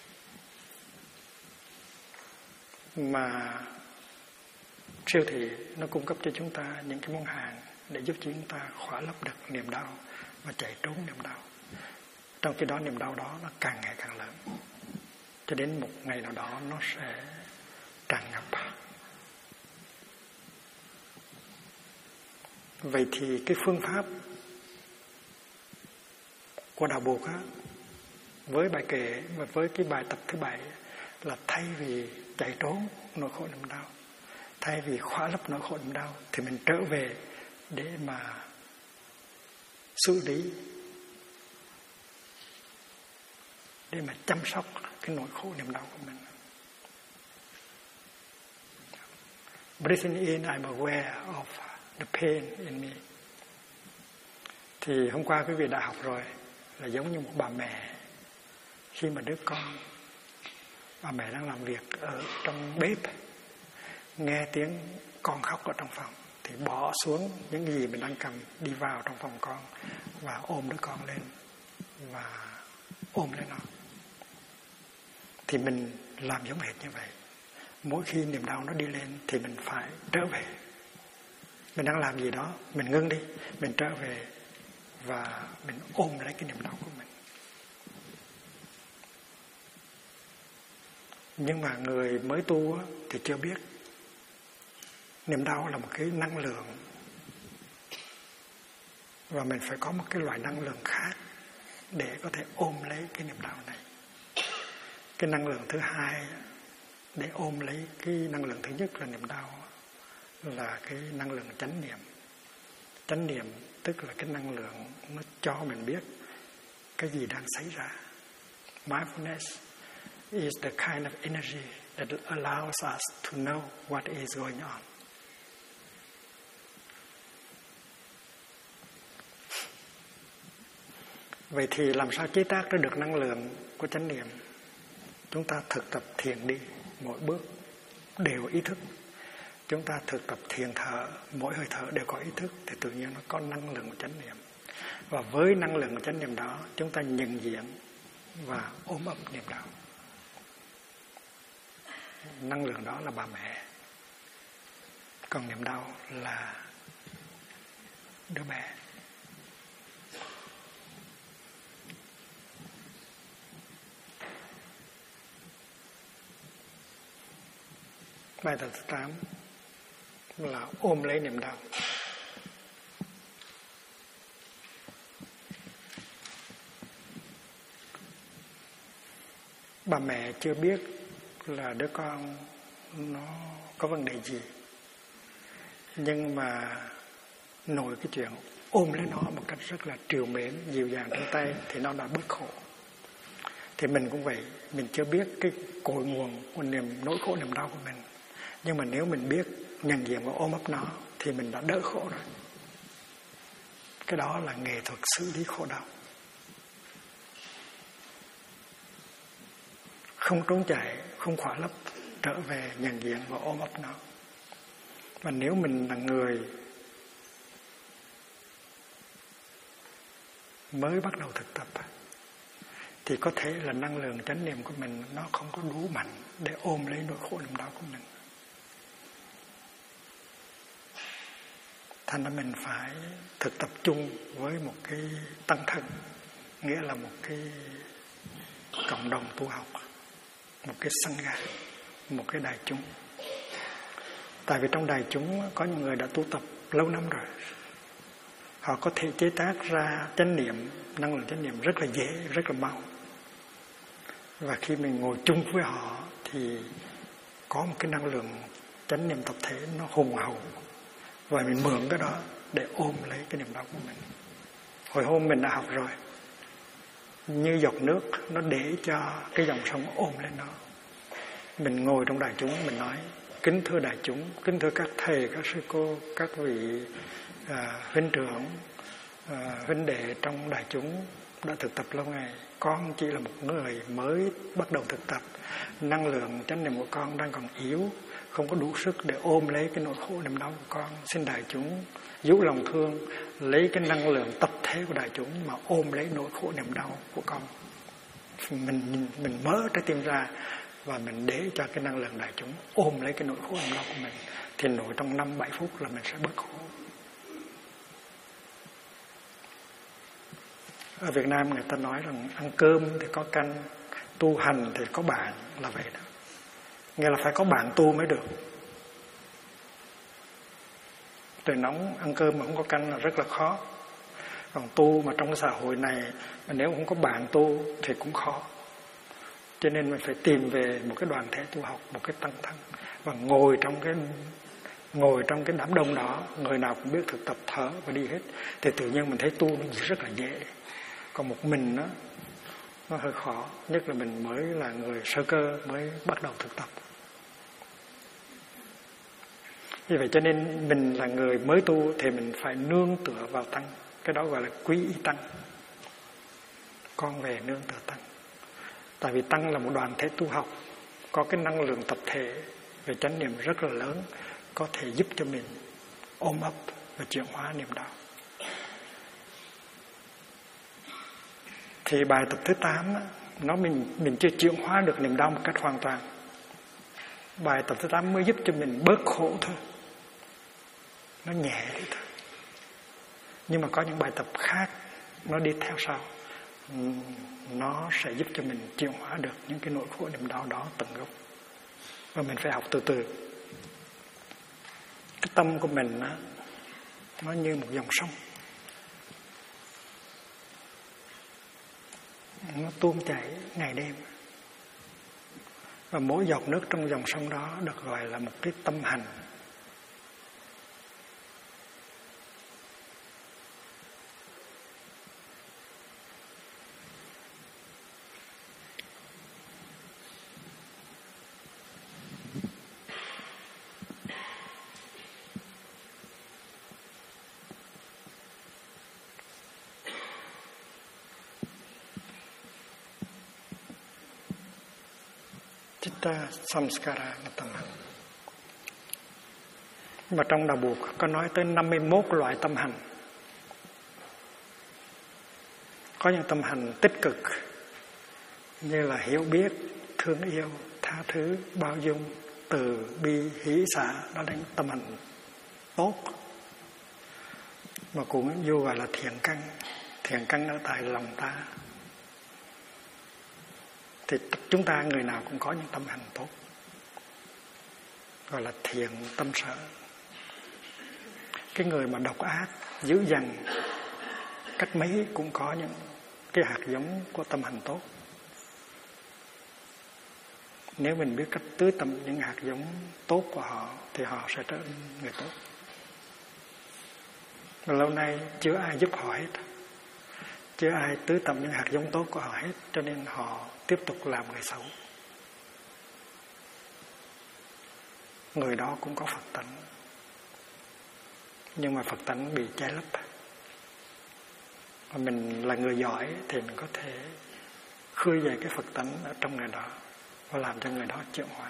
Mà siêu thị nó cung cấp cho chúng ta những cái món hàng để giúp cho chúng ta khỏa lấp được niềm đau và chạy trốn niềm đau. Trong khi đó niềm đau đó nó càng ngày càng lớn, cho đến một ngày nào đó nó sẽ tràn ngập. Vậy thì cái phương pháp của đạo Bụt với bài kệ và với cái bài tập thứ 7 là thay vì chạy trốn nỗi khổ niềm đau, thay vì khóa lấp nỗi khổ niềm đau, thì mình trở về để mà xử lý, để mà chăm sóc cái nỗi khổ niềm đau của mình. Breathing in, I'm aware of the pain in me. Thì hôm qua quý vị đã học rồi, là giống như một bà mẹ khi mà đứa con, bà mẹ đang làm việc ở trong bếp, nghe tiếng con khóc ở trong phòng thì bỏ xuống những gì mình đang cầm, đi vào trong phòng con và ôm đứa con lên và ôm lấy nó. Thì mình làm giống hệt như vậy. Mỗi khi niềm đau nó đi lên thì mình phải trở về. Mình đang làm gì đó, mình ngưng đi, mình trở về và mình ôm lấy cái niềm đau của mình. Nhưng mà người mới tu thì chưa biết niềm đau là một cái năng lượng, và mình phải có một cái loại năng lượng khác để có thể ôm lấy cái niềm đau này. Cái năng lượng thứ hai để ôm lấy cái năng lượng thứ nhất là niềm đau là cái năng lượng chánh niệm. Chánh niệm tức là cái năng lượng nó cho mình biết cái gì đang xảy ra. Mindfulness is the kind of energy that allows us to know what is going on. Vậy thì làm sao chế tác ra được năng lượng của chánh niệm? Chúng ta thực tập thiền đi, mỗi bước đều ý thức. Chúng ta thực tập thiền thở, mỗi hơi thở đều có ý thức, thì tự nhiên nó có năng lượng của chánh niệm. Và với năng lượng của chánh niệm đó, chúng ta nhận diện và ôm ấp niềm đau. Năng lượng đó là bà mẹ, còn niềm đau là đứa bé. Bài tập thứ 8 là ôm lấy niềm đau. Bà mẹ chưa biết là đứa con nó có vấn đề gì, nhưng mà nội cái chuyện ôm lấy nó một cách rất là trìu mến, dịu dàng trong tay thì nó đã bớt khổ. Thì mình cũng vậy, mình chưa biết cái cội nguồn của nỗi khổ niềm đau của mình, nhưng mà nếu mình biết nhận diện và ôm ấp nó thì mình đã đỡ khổ rồi. Cái đó là nghệ thuật xử lý khổ đau. không trốn chạy, không khỏa lấp, trở về nhận diện và ôm ấp nó. Và nếu mình là người mới bắt đầu thực tập thì có thể là năng lượng chánh niệm của mình nó không có đủ mạnh để ôm lấy nỗi khổ niềm đau của mình. Thành ra mình phải thực tập chung với một cái tăng thân, nghĩa là một cái cộng đồng tu học, một cái sangha, một cái đại chúng. Tại vì trong đại chúng có những người đã tu tập lâu năm rồi, họ có thể chế tác ra chánh niệm, năng lượng chánh niệm rất là dễ, rất là mau. Và khi mình ngồi chung với họ thì có một cái năng lượng chánh niệm tập thể nó hùng hậu, và mình mượn cái đó để ôm lấy cái niềm đau của mình. Hồi hôm mình đã học rồi, như giọt nước nó để cho cái dòng sông ôm lên nó. Mình ngồi trong đại chúng, mình nói kính thưa đại chúng, kính thưa các thầy, các sư cô, các vị huynh trưởng, huynh đệ trong đại chúng đã thực tập lâu ngày. Con chỉ là một người mới bắt đầu thực tập, năng lượng chánh niệm của con đang còn yếu, không có đủ sức để ôm lấy cái nỗi khổ niềm đau của con. Xin đại chúng giữ lòng thương, lấy cái năng lượng tập thể của đại chúng mà ôm lấy nỗi khổ niềm đau của con. Mình mở trái tim ra và mình để cho cái năng lượng đại chúng ôm lấy cái nỗi khổ niềm đau của mình, thì nổi trong 5-7 phút là mình sẽ bớt khổ. Ở Việt Nam người ta nói rằng ăn cơm thì có canh, tu hành thì có bạn, là vậy đó. Nghĩa là phải có bạn tu mới được. Trời nóng ăn cơm mà không có canh là rất là khó. Còn tu mà trong cái xã hội này mà nếu không có bạn tu thì cũng khó. Cho nên mình phải tìm về một cái đoàn thể tu học, một cái tăng thân, và ngồi trong cái đám đông đó, người nào cũng biết thực tập thở và đi hết, thì tự nhiên mình thấy tu nó rất là dễ. Còn một mình nó hơi khó, nhất là mình mới là người sơ cơ, mới bắt đầu thực tập. Vì vậy cho nên mình là người mới tu thì mình phải nương tựa vào tăng. Cái đó gọi là quý y tăng. Con về nương tựa tăng. Tại vì tăng là một đoàn thể tu học, có cái năng lượng tập thể về chánh niệm rất là lớn, có thể giúp cho mình ôm ấp và chuyển hóa niềm đau. Thì bài tập thứ 8 nó mình chưa chuyển hóa được niềm đau một cách hoàn toàn. Bài tập thứ 8 mới giúp cho mình bớt khổ thôi, nó nhẹ đi thôi. Nhưng mà có những bài tập khác nó đi theo sau, nó sẽ giúp cho mình chuyển hóa được những cái nỗi khổ niềm đau đó tận gốc. Và mình phải học từ từ. Cái tâm của mình nó như một dòng sông, nó tuôn chảy ngày đêm. Và mỗi giọt nước trong dòng sông đó được gọi là một cái tâm hành. Chitta samskara là tâm hành. Mà trong đạo Buộc có nói tới 51 loại tâm hành. Có những tâm hành tích cực như là hiểu biết, thương yêu, tha thứ, bao dung, từ bi, hỷ xả, đó là tâm hành tốt. Mà cũng vô gọi là thiện căn. Thiện căn ở tại lòng ta. Thì chúng ta người nào cũng có những tâm hành tốt, gọi là thiện tâm sở. Cái người mà độc ác, dữ dằn, cách mấy cũng có những cái hạt giống của tâm hành tốt. Nếu mình biết cách tưới tầm những hạt giống tốt của họ thì họ sẽ trở nên người tốt. Mà lâu nay chưa ai giúp họ hết, chưa ai tưới tầm những hạt giống tốt của họ hết, cho nên họ tiếp tục làm người xấu. Người đó cũng có Phật tánh, nhưng mà Phật tánh bị che lấp. Và mình là người giỏi thì mình có thể khơi dậy cái Phật tánh ở trong người đó và làm cho người đó chuyển hóa.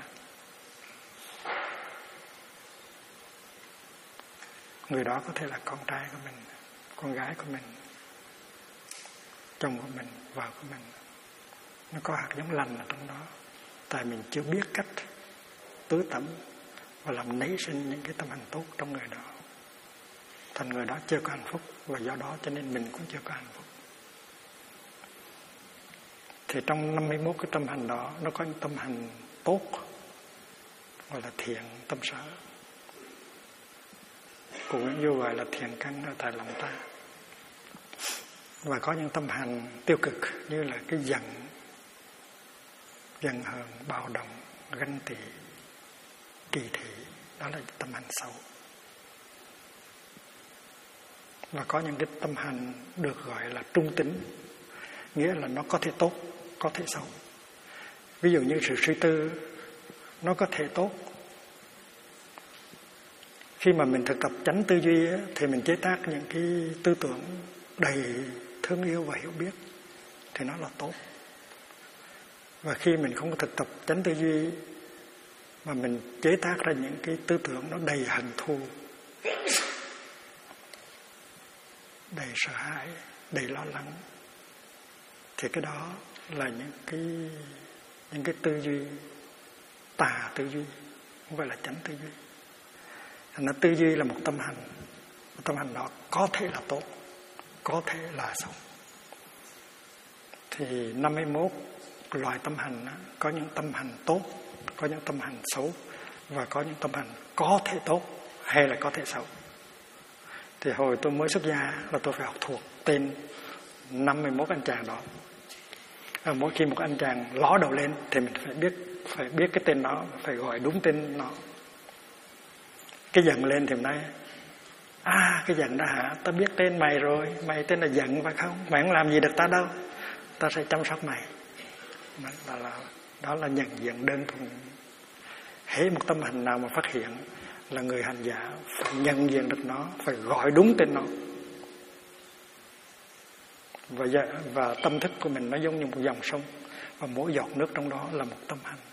Người đó có thể là con trai của mình, con gái của mình, chồng của mình, vợ của mình. Nó có hạt giống lành ở trong đó. Tại mình chưa biết cách tưới tẩm và làm nảy sinh những cái tâm hành tốt trong người đó. Thành người đó chưa có hạnh phúc, và do đó cho nên mình cũng chưa có hạnh phúc. Thì trong 51 cái tâm hành đó, nó có những tâm hành tốt, gọi là thiện tâm sở. Cụ Nguyễn Du gọi là thiện căn ở tại lòng ta. Và có những tâm hành tiêu cực như là cái giận hờn, bạo động, ganh tị, kỳ thị. Đó là tâm hành xấu. Và có những cái tâm hành được gọi là trung tính, nghĩa là nó có thể tốt, có thể xấu. Ví dụ như sự suy tư, nó có thể tốt. Khi mà mình thực tập chánh tư duy thì mình chế tác những cái tư tưởng đầy thương yêu và hiểu biết, thì nó là tốt. Và khi mình không có thực tập chánh tư duy mà mình chế tác ra những cái tư tưởng nó đầy hận thù, đầy sợ hãi, đầy lo lắng, thì cái đó là những cái tư duy tà tư duy, không phải là chánh tư duy. Thành ra tư duy là một tâm hành. Một tâm hành đó có thể là tốt, có thể là xấu. Thì 51 loại tâm hành đó, có những tâm hành tốt, có những tâm hành xấu, và có những tâm hành có thể tốt hay là có thể xấu. Thì hồi tôi mới xuất gia là tôi phải học thuộc tên 51 anh chàng đó. Và mỗi khi một anh chàng ló đầu lên thì mình phải biết cái tên đó, phải gọi đúng tên nó. Cái giận lên thì mình nói: cái giận đó hả? Tao biết tên mày rồi, mày tên là giận phải không? Mày không làm gì được ta đâu, ta sẽ chăm sóc mày. Đó là nhận diện đơn thuần. Hễ một tâm hành nào mà phát hiện là người hành giả phải nhận diện được nó, phải gọi đúng tên nó. Và tâm thức của mình nó giống như một dòng sông, và mỗi giọt nước trong đó là một tâm hành.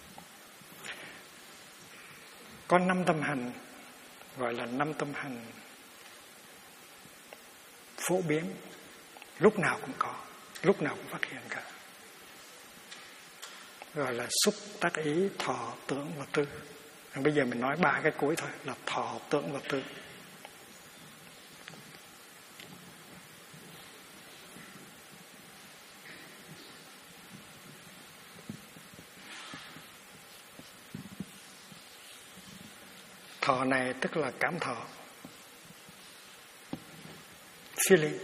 Có 5 tâm hành, gọi là 5 tâm hành phổ biến, lúc nào cũng có, lúc nào cũng phát hiện cả. Gọi là xúc, tác ý, thọ, tưởng và tư. Bây giờ mình nói 3 cái cuối thôi, là thọ, tưởng và tư. Thọ này tức là cảm thọ, feeling.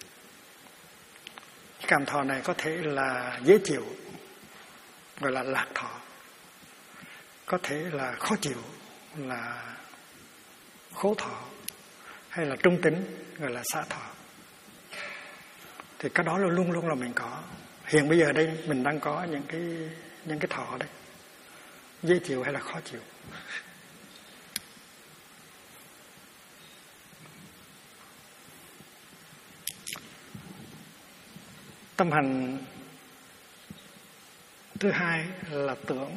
Cảm thọ này có thể là dễ chịu, gọi là lạc thọ. Có thể là khó chịu, là khổ thọ. Hay là trung tính, gọi là xả thọ. Thì cái đó luôn luôn là mình có. Hiện bây giờ đây mình đang có những cái thọ đấy, dễ chịu hay là khó chịu. Tâm hành thứ hai là tưởng.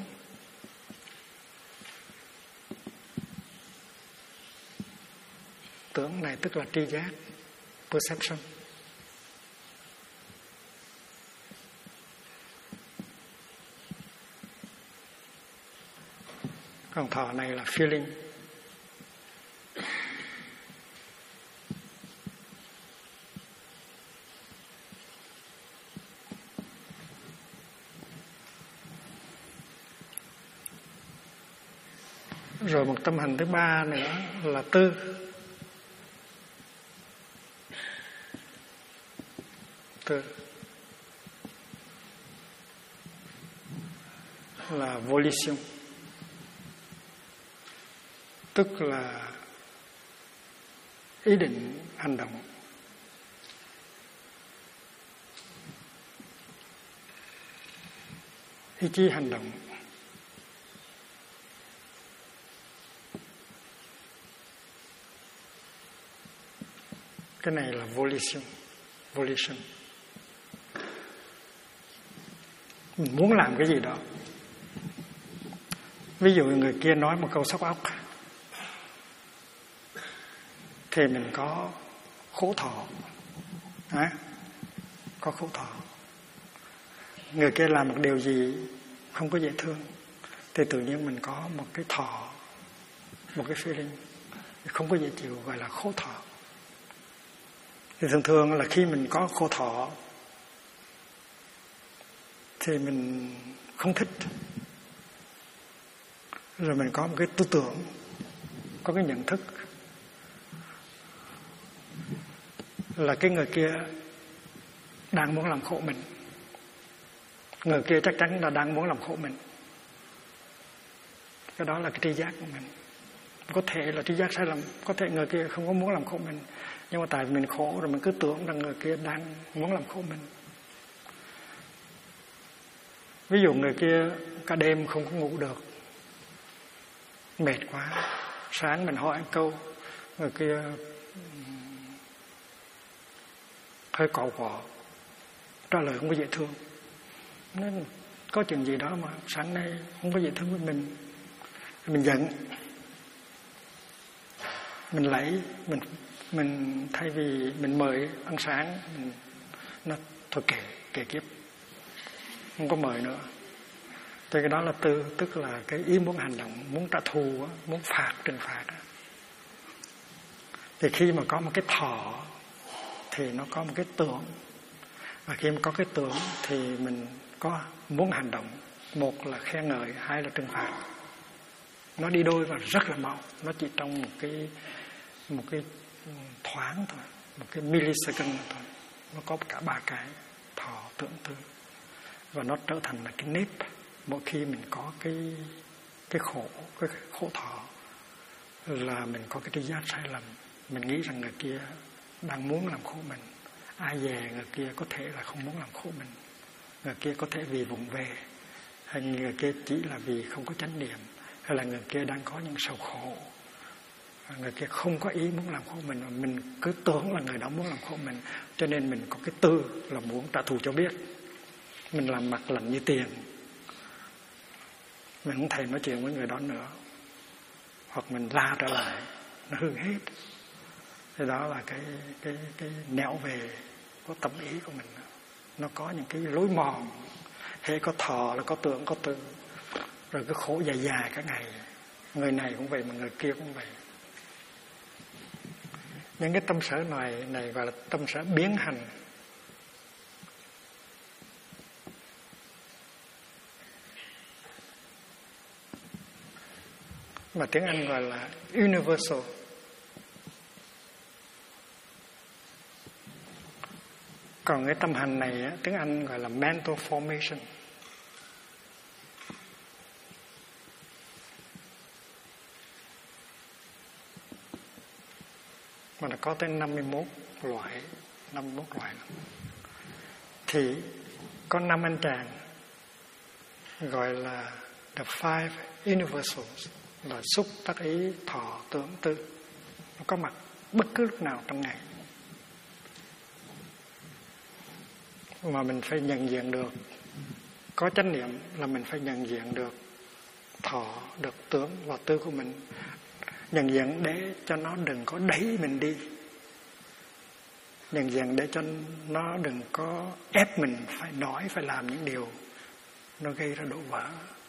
Tưởng này tức là tri giác, perception. Còn thọ này là feeling. Rồi một tâm hành thứ ba nữa là tư. Tư là volition, tức là ý định hành động. Ý chí hành động. Cái này là volition. Mình muốn làm cái gì đó, Ví dụ người kia nói một câu sốc óc thì mình có khổ thọ, có khổ thọ. Người kia làm một điều gì không có dễ thương thì tự nhiên mình có một cái thọ, một cái feeling không có dễ chịu, gọi là khổ thọ. Thì thường thường là khi mình có khổ thọ thì mình không thích, rồi mình có một cái tư tưởng, có cái nhận thức là cái người kia đang muốn làm khổ mình. Người kia chắc chắn là đang muốn làm khổ mình. Cái đó là cái tri giác của mình. Có thể là tri giác sai lầm, có thể người kia không có muốn làm khổ mình, nhưng mà tại vì mình khổ rồi mình cứ tưởng rằng người kia đang muốn làm khổ mình. Ví dụ người kia cả đêm không có ngủ được, mệt quá, sáng mình hỏi câu, người kia hơi cọ quọ, trả lời không có dễ thương. Nên có chuyện gì đó mà sáng nay không có dễ thương với mình giận, mình lấy, mình thay vì mình mời ăn sáng, mình nó thôi kệ kiếp, không có mời nữa. Thì cái đó là tức là cái ý muốn hành động, muốn trả thù, muốn trừng phạt. Thì khi mà có một cái thọ thì nó có một cái tưởng, và khi mà có cái tưởng thì mình có muốn hành động. Một là khen ngợi, hai là trừng phạt. Nó đi đôi và rất là mau. Nó chỉ trong một cái thoáng thôi, một cái millisecond thôi. Nó có cả ba cái thọ, tưởng, tư, và nó trở thành là cái nếp. Mỗi khi mình có cái khổ thọ là mình có cái tri giác sai lầm. Mình nghĩ rằng người kia đang muốn làm khổ mình. Ai về người kia có thể là không muốn làm khổ mình. Người kia có thể vì vụng về, hay người kia chỉ là vì không có chánh niệm, hay là người kia đang có những sầu khổ. Người kia không có ý muốn làm khổ mình, mà mình cứ tưởng là người đó muốn làm khổ mình, cho nên mình có cái tư là muốn trả thù cho biết. Mình làm mặt lạnh như tiền, mình không thèm nói chuyện với người đó nữa, hoặc mình la trở lại, nó hư hết. Thì đó là cái nẻo về của tâm ý của mình. Nó có những cái lối mòn, hễ có thọ là có tưởng, có tư, rồi cái khổ dài dài cả ngày. Người này cũng vậy mà người kia cũng vậy. Những cái tâm sở này gọi là tâm sở biến hành. Mà tiếng Anh gọi là universal. Còn cái tâm hành này tiếng Anh gọi là mental formation. Mà nó có tới 51 loại. Thì có 5 anh chàng gọi là the five universals, là xúc, tác ý, thọ, tưởng, tư. Nó có mặt bất cứ lúc nào trong ngày. Mà mình phải nhận diện được, có chánh niệm là mình phải nhận diện được thọ, được tưởng và tư của mình. Nhận diện để cho nó đừng có đẩy mình đi. Nhận diện để cho nó đừng có ép mình phải nói, phải làm những điều nó gây ra đổ vỡ.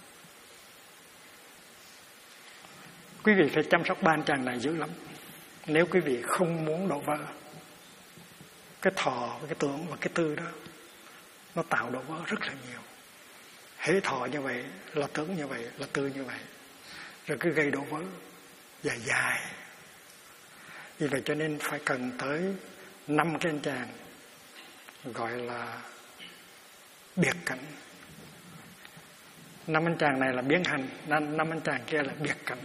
Quý vị phải chăm sóc ba anh chàng này dữ lắm. Nếu quý vị không muốn đổ vỡ, cái thọ, cái tưởng và cái tư đó nó tạo đổ vỡ rất là nhiều. Hễ thọ như vậy là tưởng như vậy, là tư như vậy, rồi cứ gây đổ vỡ dài dài. Vì vậy cho nên phải cần tới 5 cái anh chàng gọi là biệt cảnh. 5 anh chàng này là biến hành, 5 anh chàng kia là biệt cảnh.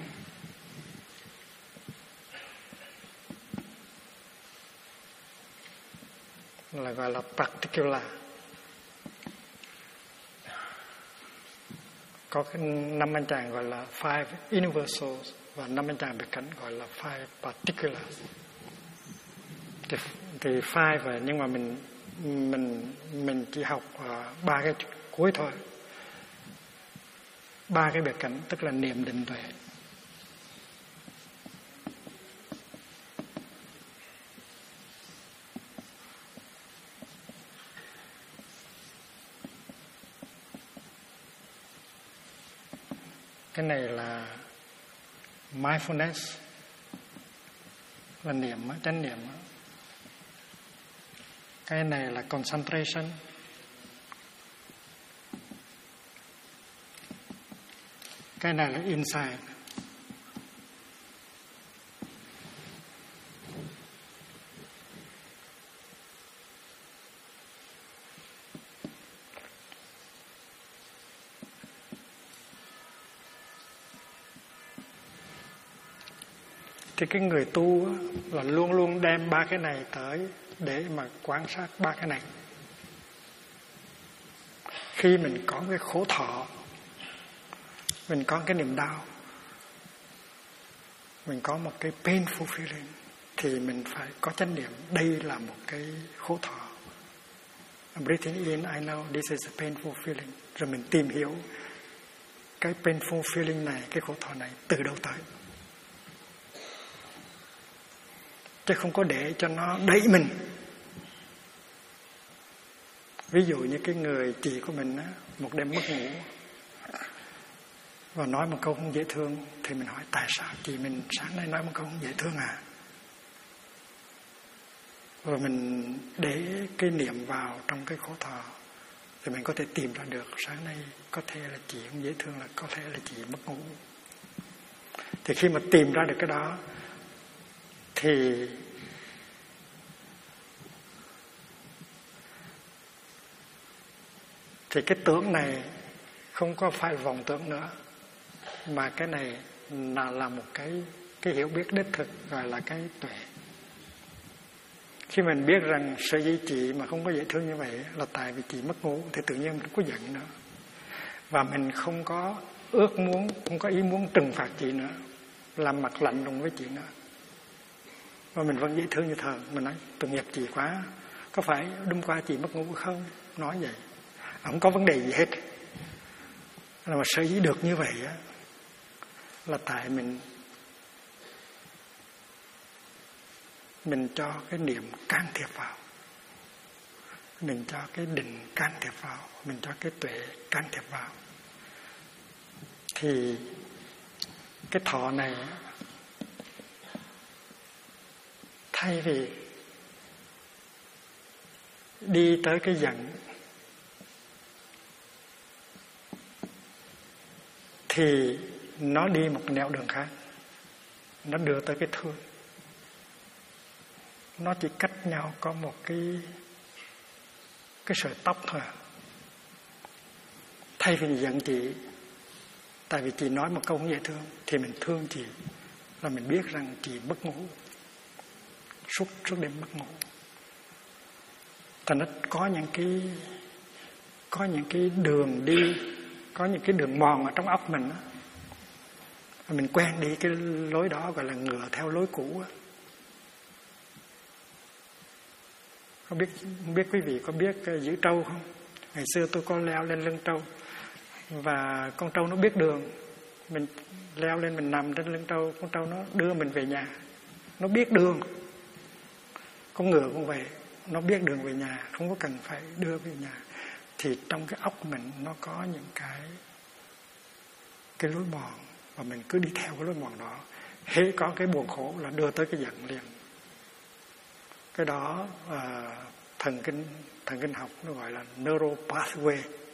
Là gọi là particular. Có cái 5 anh chàng gọi là five universals, và 5 anh chàng biệt cảnh gọi là five particulars. Thì five vậy, nhưng mà mình chỉ học 3 cái cuối thôi. ba cái biệt cảnh, tức là niệm, định, tuệ. Cái này là mindfulness, là niệm, chánh niệm. Cái này là concentration. Cái này là insight. Thì cái người tu là luôn luôn đem ba cái này tới để mà quan sát ba cái này. Khi mình có cái khổ thọ, mình có cái niềm đau, mình có một cái painful feeling, thì mình phải có chánh niệm. Đây là một cái khổ thọ. I'm breathing in, I know this is a painful feeling. Rồi mình tìm hiểu cái painful feeling này, cái khổ thọ này từ đâu tới. Chứ không có để cho nó đẩy mình. Ví dụ như cái người chị của mình á, một đêm mất ngủ và nói một câu không dễ thương, thì mình hỏi tại sao chị mình sáng nay nói một câu không dễ thương à? Rồi mình để cái niệm vào trong cái khổ thọ, thì mình có thể tìm ra được sáng nay có thể là chị không dễ thương, là có thể là chị mất ngủ. Thì khi mà tìm ra được cái đó, thì cái tưởng này không có phải vọng tưởng nữa, mà cái này là một cái hiểu biết đích thực, gọi là cái tuệ. Khi mình biết rằng sở dĩ chị mà không có dễ thương như vậy là tại vì chị mất ngủ, thì tự nhiên mình không có giận nữa, và mình không có ước muốn, không có ý muốn trừng phạt chị nữa, làm mặt lạnh lùng với chị nữa, và mình vẫn dễ thương như thường. Mình nói tội nghiệp chị quá, có phải đêm qua chị mất ngủ không? Nói vậy, không có vấn đề gì hết. Mà sở dĩ được như vậy á, là tại mình cho cái niệm can thiệp vào, mình cho cái định can thiệp vào, mình cho cái tuệ can thiệp vào. Thì cái thọ này, thay vì đi tới cái giận, thì nó đi một nẻo đường khác, nó đưa tới cái thương. Nó chỉ cách nhau có một cái sợi tóc thôi. Thay vì giận chị, tại vì chị nói một câu không dễ thương, thì mình thương chị, là mình biết rằng chị mất ngủ, suốt đêm mất ngủ. Thì nó có những cái đường đi, có những cái đường mòn ở trong óc mình đó. Mình quen đi cái lối đó, gọi là ngựa theo lối cũ đó. Không biết quý vị có biết giữ trâu không? Ngày xưa tôi có leo lên lưng trâu, và con trâu nó biết đường. Mình leo lên, mình nằm trên lưng trâu, con trâu nó đưa mình về nhà. Nó biết đường. Con ngựa cũng vậy, nó biết đường về nhà, không có cần phải đưa về nhà. Thì trong cái óc mình nó có những cái lối mòn, và mình cứ đi theo cái lối mòn đó. Hễ có cái buồn khổ là đưa tới cái giận liền. Cái đó thần kinh học nó gọi là neuropathway.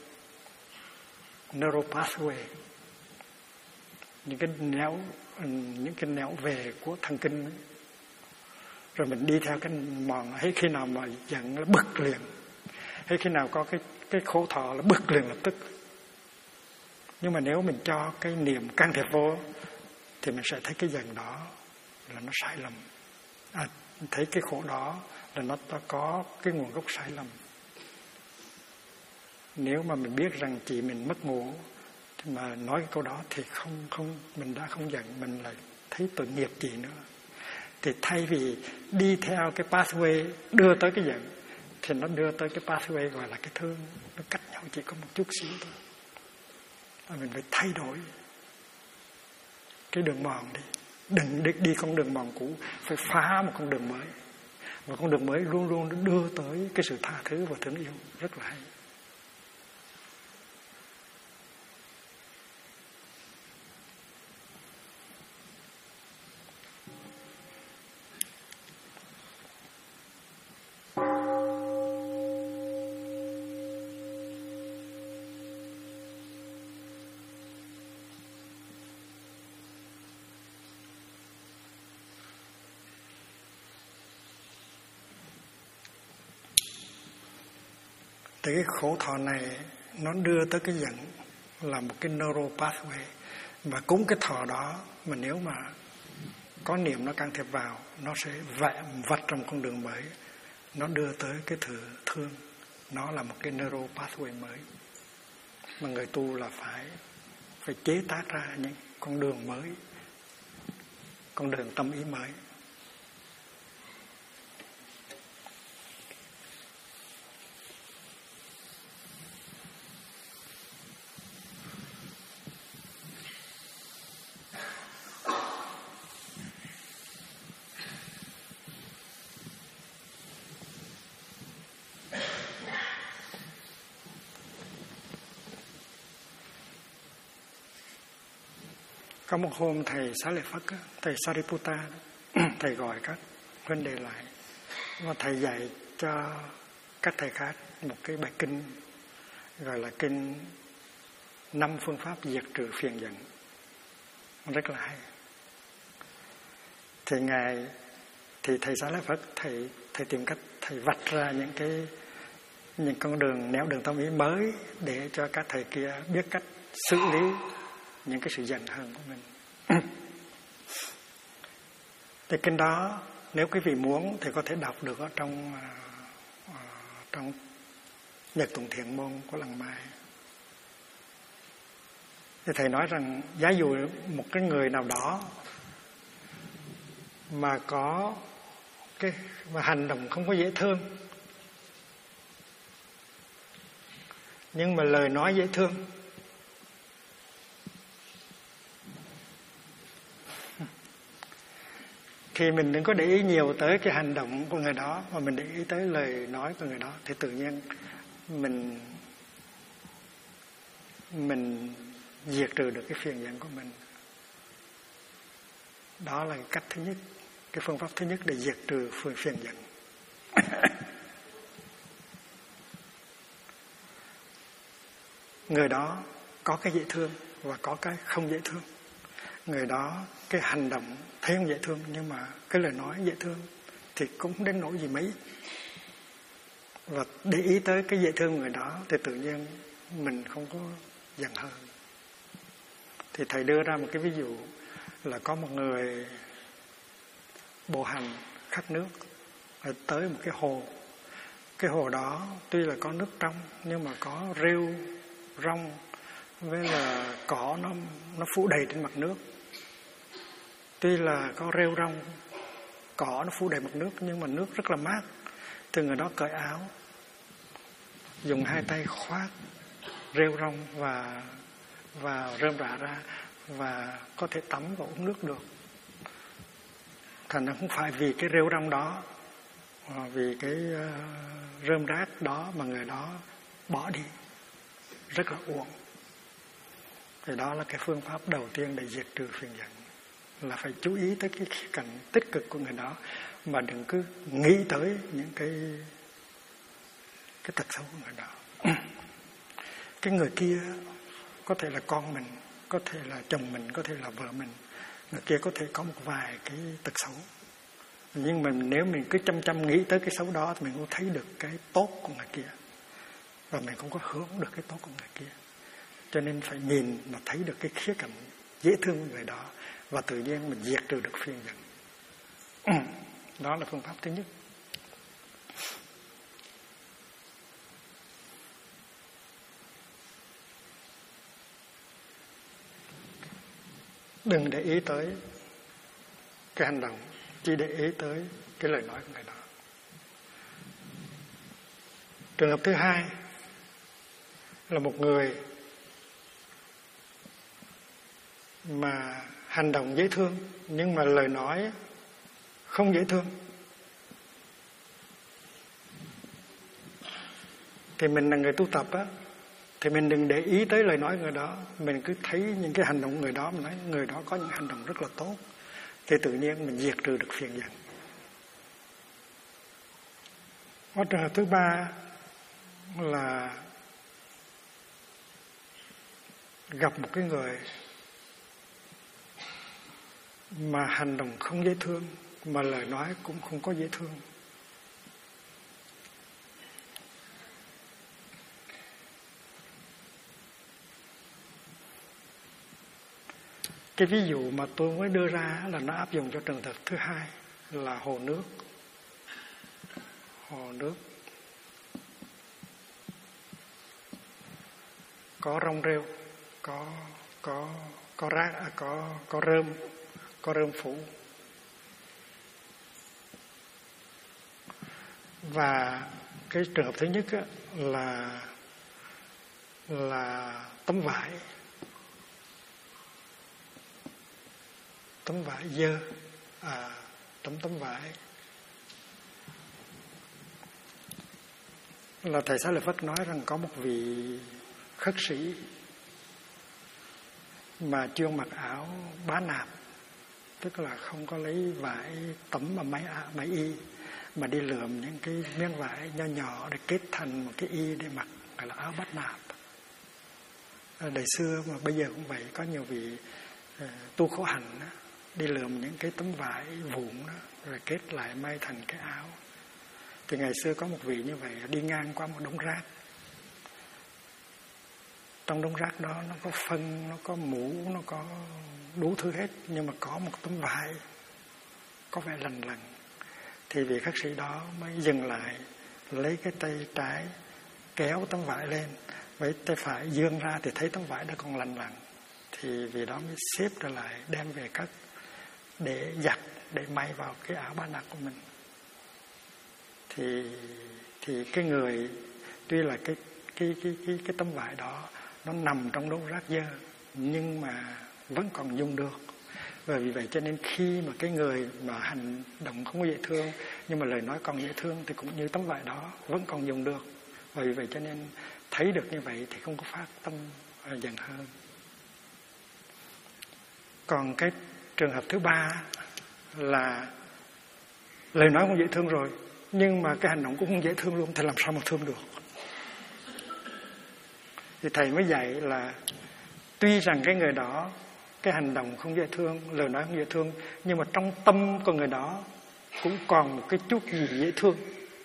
Những cái nẻo về của thần kinh ấy. Rồi mình đi theo cái mòn, hay khi nào mà giận nó bực liền, hay khi nào có cái khổ thọ là bực liền lập tức. Nhưng mà nếu mình cho cái niệm can thiệp vô, thì mình sẽ thấy cái giận đó là nó sai lầm, thấy cái khổ đó là nó có cái nguồn gốc sai lầm. Nếu mà mình biết rằng chị mình mất ngủ mà nói cái câu đó, thì không mình đã không giận, mình lại thấy tội nghiệp chị nữa. Thì thay vì đi theo cái pathway đưa tới cái giận, thì nó đưa tới cái pathway gọi là cái thương. Nó cách nhau chỉ có một chút xíu thôi. và mình phải thay đổi cái đường mòn đi. Đừng đi con đường mòn cũ, phải phá một con đường mới. Và con đường mới luôn luôn đưa tới cái sự tha thứ và thương yêu. Rất là hay. Thì cái khổ thọ này nó đưa tới cái giận là một cái neural pathway. Và cũng cái thọ đó mà nếu mà có niệm nó can thiệp vào, nó sẽ vạch trong con đường mới. Nó đưa tới cái thừa thương. Nó là một cái neural pathway mới. Mà người tu là phải chế tác ra những con đường mới, con đường tâm ý mới. Có một hôm thầy Xá Lợi Phất, thầy Sariputta, thầy gọi các huynh đệ lại và thầy dạy cho các thầy khác một cái bài kinh gọi là kinh 5 phương pháp diệt trừ phiền giận, rất là hay. Thì thầy Xá Lợi Phất thầy tìm cách thầy vạch ra những con đường néo đường tâm ý mới để cho các thầy kia biết cách xử lý những cái sự giận hờn của mình. Thì kinh đó nếu quý vị muốn thì có thể đọc được ở trong Nhật Tụng Thiện Môn của Lăng Mai. Thì thầy nói rằng giả dụ một cái người nào đó mà có mà hành động không có dễ thương, nhưng mà lời nói dễ thương, thì mình đừng có để ý nhiều tới cái hành động của người đó, mà mình để ý tới lời nói của người đó, thì tự nhiên mình diệt trừ được cái phiền giận của mình. Đó là cách thứ nhất, cái phương pháp thứ nhất để diệt trừ phiền giận. Người đó có cái dễ thương và có cái không dễ thương. Người đó cái hành động thấy không dễ thương, nhưng mà cái lời nói dễ thương thì cũng không đến nỗi gì mấy. Và để ý tới cái dễ thương người đó thì tự nhiên mình không có giận hờn. Thì thầy đưa ra một cái ví dụ là có một người bộ hành khát nước tới một cái hồ. Cái hồ đó tuy là có nước trong nhưng mà có rêu rong với là cỏ nó phủ đầy trên mặt nước. Tuy là có rêu rong, cỏ nó phủ đầy mặt nước nhưng mà nước rất là mát. Thì người đó cởi áo, dùng hai tay khoác rêu rong và rơm rạ ra và có thể tắm và uống nước được. Thành ra không phải vì cái rêu rong đó, vì cái rơm rác đó mà người đó bỏ đi, rất là uổng. Thì đó là cái phương pháp đầu tiên để diệt trừ phiền giận, là phải chú ý tới cái khía cạnh tích cực của người đó, mà đừng cứ nghĩ tới những cái tật xấu của người đó. Cái người kia có thể là con mình, có thể là chồng mình, có thể là vợ mình. Người kia có thể có một vài cái tật xấu, nhưng mà nếu mình cứ chăm nghĩ tới cái xấu đó thì mình không thấy được cái tốt của người kia, và mình không có hưởng được cái tốt của người kia. Cho nên phải nhìn mà thấy được cái khía cạnh dễ thương của người đó, và tự nhiên mình diệt trừ được phiền giận. Đó là phương pháp thứ nhất. Đừng để ý tới cái hành động, chỉ để ý tới cái lời nói của người đó. Trường hợp thứ hai là một người mà hành động dễ thương nhưng mà lời nói không dễ thương, thì mình là người tu tập á, thì mình đừng để ý tới lời nói người đó, mình cứ thấy những cái hành động người đó, mình nói người đó có những hành động rất là tốt, thì tự nhiên mình diệt trừ được phiền giận. Có trường hợp thứ ba là gặp một cái người mà hành động không dễ thương, mà lời nói cũng không có dễ thương. Cái ví dụ mà tôi mới đưa ra là nó áp dụng cho trường hợp thứ hai là hồ nước. Hồ nước có rong rêu, có rác, có rơm phủ. Và cái trường hợp thứ nhất á, là tấm vải dơ, tấm vải là thầy Xá Lợi Phất nói rằng có một vị khất sĩ mà chuyên mặc áo bá nạp, tức là không có lấy vải tấm mà máy y, mà đi lượm những cái miếng vải nho nhỏ để kết thành một cái y để mặc, gọi là áo bát nạp. Đời xưa mà bây giờ cũng vậy, có nhiều vị tu khổ hạnh đó, đi lượm những cái tấm vải vụn đó, rồi kết lại may thành cái áo. Thì ngày xưa có một vị như vậy đi ngang qua một đống rác. Trong đống rác đó nó có phân, nó có mũ, nó có đủ thứ hết, nhưng mà có một tấm vải có vẻ lành lặn. Thì vị khất sĩ đó mới dừng lại, lấy cái tay trái kéo tấm vải lên, với tay phải giương ra thì thấy tấm vải đã còn lành lặn. Thì vị đó mới xếp trở lại, đem về cất để giặt, để may vào cái áo bá nạp của mình. Thì cái người, tuy là cái tấm vải đó nó nằm trong đống rác dơ, nhưng mà vẫn còn dùng được. Và vì vậy cho nên khi mà cái người mà hành động không có dễ thương, nhưng mà lời nói còn dễ thương, thì cũng như tấm vải đó vẫn còn dùng được. Và vì vậy cho nên thấy được như vậy thì không có phát tâm giận hơn. Còn cái trường hợp thứ ba là lời nói cũng dễ thương rồi, nhưng mà cái hành động cũng không dễ thương luôn, thì làm sao mà thương được? Thì thầy mới dạy là tuy rằng cái người đó cái hành động không dễ thương, lời nói không dễ thương, nhưng mà trong tâm của người đó cũng còn một cái chút gì dễ thương.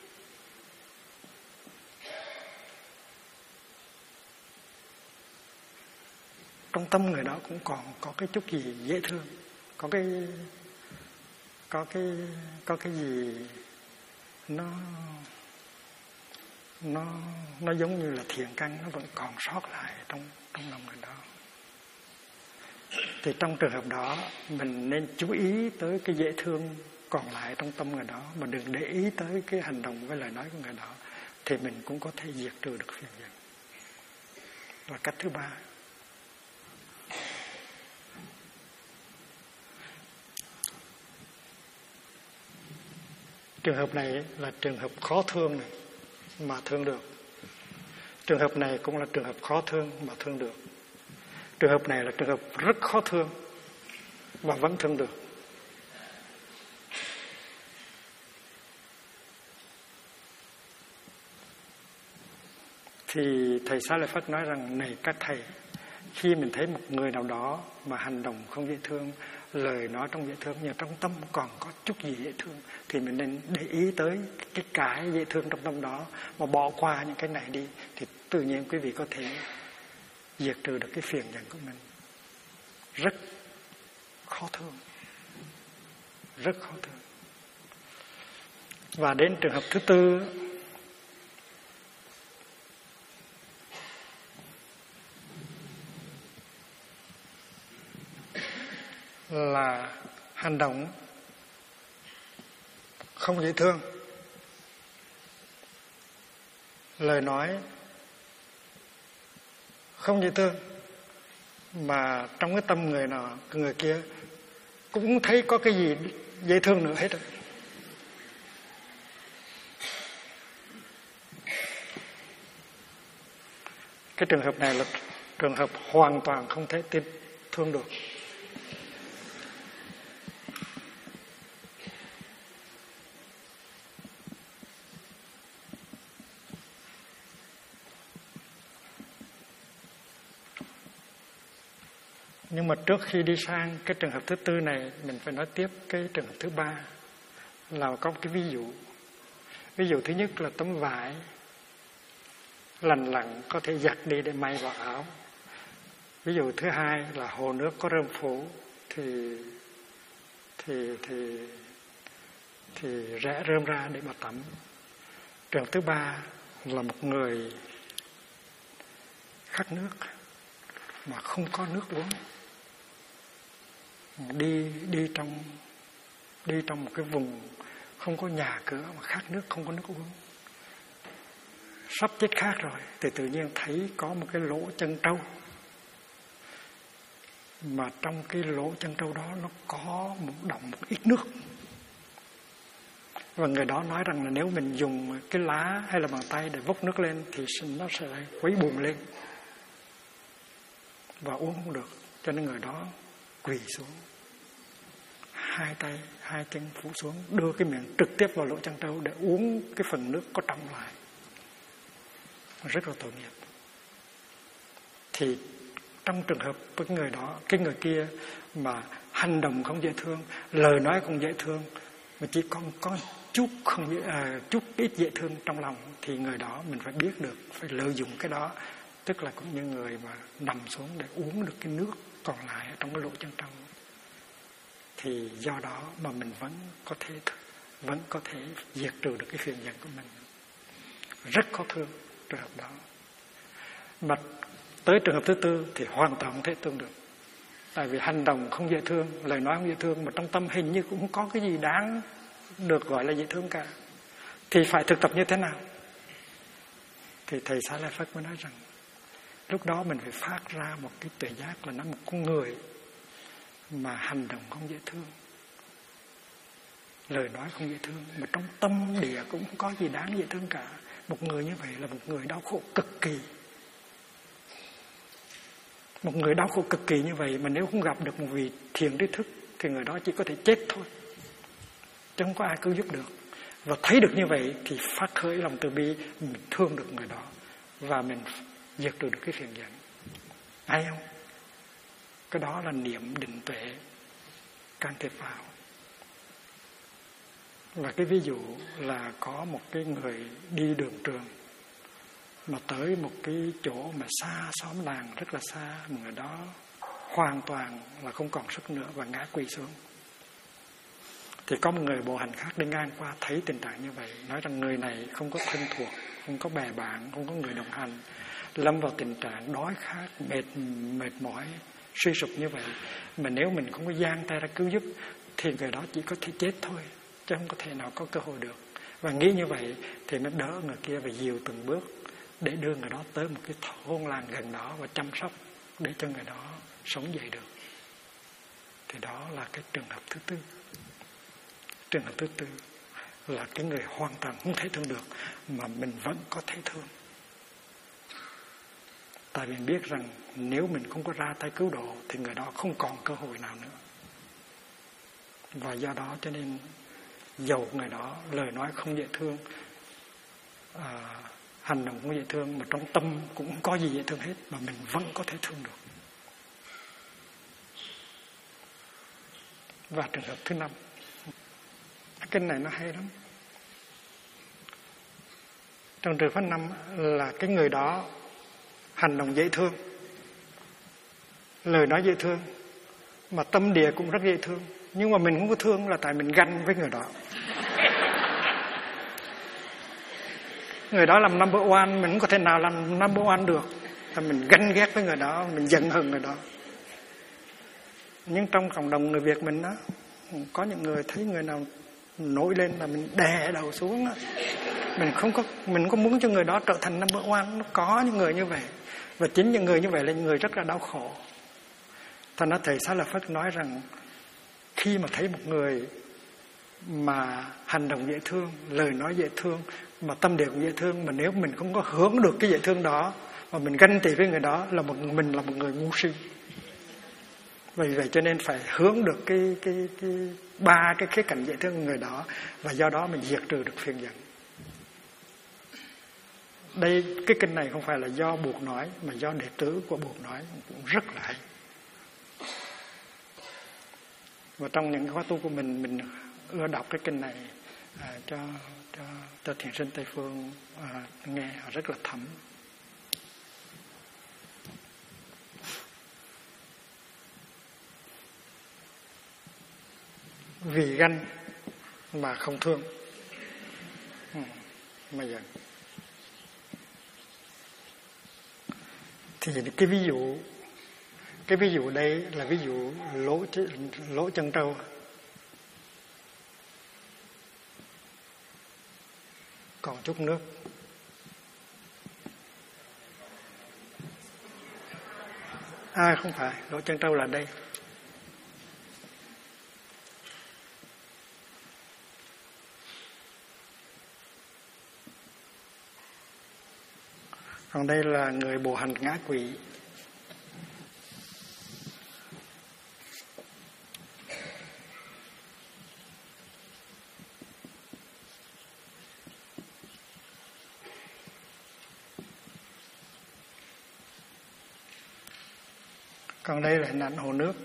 Trong tâm người đó cũng còn có cái chút gì dễ thương, có cái gì nó giống như là thiện căn, nó vẫn còn sót lại trong lòng người đó. Thì trong trường hợp đó mình nên chú ý tới cái dễ thương còn lại trong tâm người đó, mà đừng để ý tới cái hành động với lời nói của người đó, thì mình cũng có thể diệt trừ được phiền giận. Là cách thứ ba. Trường hợp này là trường hợp khó thương này, mà thương được. Trường hợp này cũng là trường hợp khó thương mà thương được. Trường hợp này là trường hợp rất khó thương và vẫn thương được. Thì thầy Xá Lợi Phất nói rằng, này các thầy, khi mình thấy một người nào đó mà hành động không dễ thương, lời nói trong dễ thương, nhưng trong tâm còn có chút gì dễ thương, thì mình nên để ý tới cái dễ thương trong tâm đó, mà bỏ qua những cái này đi, thì tự nhiên quý vị có thể diệt trừ được cái phiền giận của mình. Rất khó thương, rất khó thương. Và đến trường hợp thứ tư là hành động không dễ thương, lời nói không dễ thương, mà trong cái tâm người kia cũng thấy có cái gì dễ thương nữa hết rồi. Cái trường hợp này là trường hợp hoàn toàn không thể tin thương được. Nhưng mà trước khi đi sang cái trường hợp thứ tư này, mình phải nói tiếp cái trường hợp thứ ba, là có một cái ví dụ. Ví dụ thứ nhất là tấm vải lành lặn có thể giặt đi để may vào áo. Ví dụ thứ hai là hồ nước có rơm phủ thì rẽ rơm ra để mà tắm. Trường thứ ba là một người khát nước mà không có nước uống, đi trong một cái vùng không có nhà cửa mà khát nước, không có nước uống, sắp chết khát rồi, thì tự nhiên thấy có một cái lỗ chân trâu, mà trong cái lỗ chân trâu đó nó có một ít nước. Và người đó nói rằng là nếu mình dùng cái lá hay là bàn tay để vốc nước lên thì nó sẽ quấy bùn lên và uống không được. Cho nên người đó quỳ xuống, hai tay hai chân phủ xuống, đưa cái miệng trực tiếp vào lỗ chân trâu để uống cái phần nước có trong lại. Rất là tội nghiệp. Thì trong trường hợp với người đó, cái người kia mà hành động không dễ thương, lời nói không dễ thương, mà chỉ có chút ít dễ thương trong lòng, thì người đó mình phải biết được, phải lợi dụng cái đó. Tức là cũng như người mà nằm xuống để uống được cái nước còn lại ở trong cái lỗ chân trâu. Thì do đó mà mình vẫn có thể diệt trừ được cái phiền giận của mình. Rất khó thương trường hợp đó. Mà tới trường hợp thứ tư thì hoàn toàn không thể thương được. Tại vì hành động không dễ thương, lời nói không dễ thương, mà trong tâm hình như cũng không có cái gì đáng được gọi là dễ thương cả. Thì phải thực tập như thế nào? Thì Thầy Xá Lợi Phất mới nói rằng lúc đó mình phải phát ra một cái tuệ giác là nó một con người mà hành động không dễ thương, lời nói không dễ thương, mà trong tâm địa cũng không có gì đáng dễ thương cả. Một người như vậy là một người đau khổ cực kỳ. Một người đau khổ cực kỳ như vậy mà nếu không gặp được một vị thiền tri thức thì người đó chỉ có thể chết thôi, chứ không có ai cứu giúp được. Và thấy được như vậy thì phát khởi lòng từ bi, mình thương được người đó và mình diệt được cái phiền giận. Hay không? Cái đó là niệm định tuệ can thiệp vào. Và cái ví dụ là có một cái người đi đường trường mà tới một cái chỗ mà xa xóm làng, rất là xa, người đó hoàn toàn là không còn sức nữa và ngã quỵ xuống. Thì có một người bộ hành khác đi ngang qua thấy tình trạng như vậy, nói rằng người này không có thân thuộc, không có bè bạn, không có người đồng hành, lâm vào tình trạng đói khát, mệt mỏi, suy sụp như vậy, mà nếu mình không có giang tay ra cứu giúp thì người đó chỉ có thể chết thôi, chứ không có thể nào có cơ hội được. Và nghĩ như vậy thì mới đỡ người kia và dìu từng bước để đưa người đó tới một cái thôn làng gần đó và chăm sóc để cho người đó sống dậy được. Thì đó là cái trường hợp thứ tư. Trường hợp thứ tư là cái người hoàn toàn không thể thương được mà mình vẫn có thể thương. Tại vì biết rằng nếu mình không có ra tay cứu độ thì người đó không còn cơ hội nào nữa. Và do đó cho nên dầu người đó lời nói không dễ thương, hành động không dễ thương, mà trong tâm cũng không có gì dễ thương hết, mà mình vẫn có thể thương được. Và trường hợp thứ 5, cái này nó hay lắm. Trong trường hợp 5 là cái người đó hành động dễ thương, lời nói dễ thương, mà tâm địa cũng rất dễ thương, nhưng mà mình không có thương là tại mình ganh với người đó. Người đó làm number one, mình không có thể nào làm number one được, là mình ganh ghét với người đó, mình giận hờn người đó. Nhưng trong cộng đồng người Việt mình đó, có những người thấy người nào nổi lên là mình đè đầu xuống đó. Mình không muốn cho người đó trở thành number one. Nó có những người như vậy, và chính những người như vậy là những người rất là đau khổ. Thành ra thầy Xá Lợi Phất nói rằng khi mà thấy một người mà hành động dễ thương, lời nói dễ thương, mà tâm địa cũng dễ thương, mà nếu mình không có hưởng được cái dễ thương đó mà mình ganh tị với người đó là mình là một người ngu si. Vì vậy cho nên phải hướng được cái ba cái khía cạnh dễ thương của người đó, và do đó mình diệt trừ được phiền giận. Đây, cái kinh này không phải là do Buộc nói, mà do đệ tử của Buộc nói, cũng rất là hay. Và trong những khóa tu của mình ưa đọc cái kinh này cho thiền sinh Tây Phương nghe rất là thấm. Vì ganh mà không thương mà giận. Thì cái ví dụ đây là ví dụ lỗ chân trâu. Còn chút nước. Không phải, lỗ chân trâu là đây. Còn đây là người bộ hành ngã quỵ. Còn đây là hình ảnh hồ nước.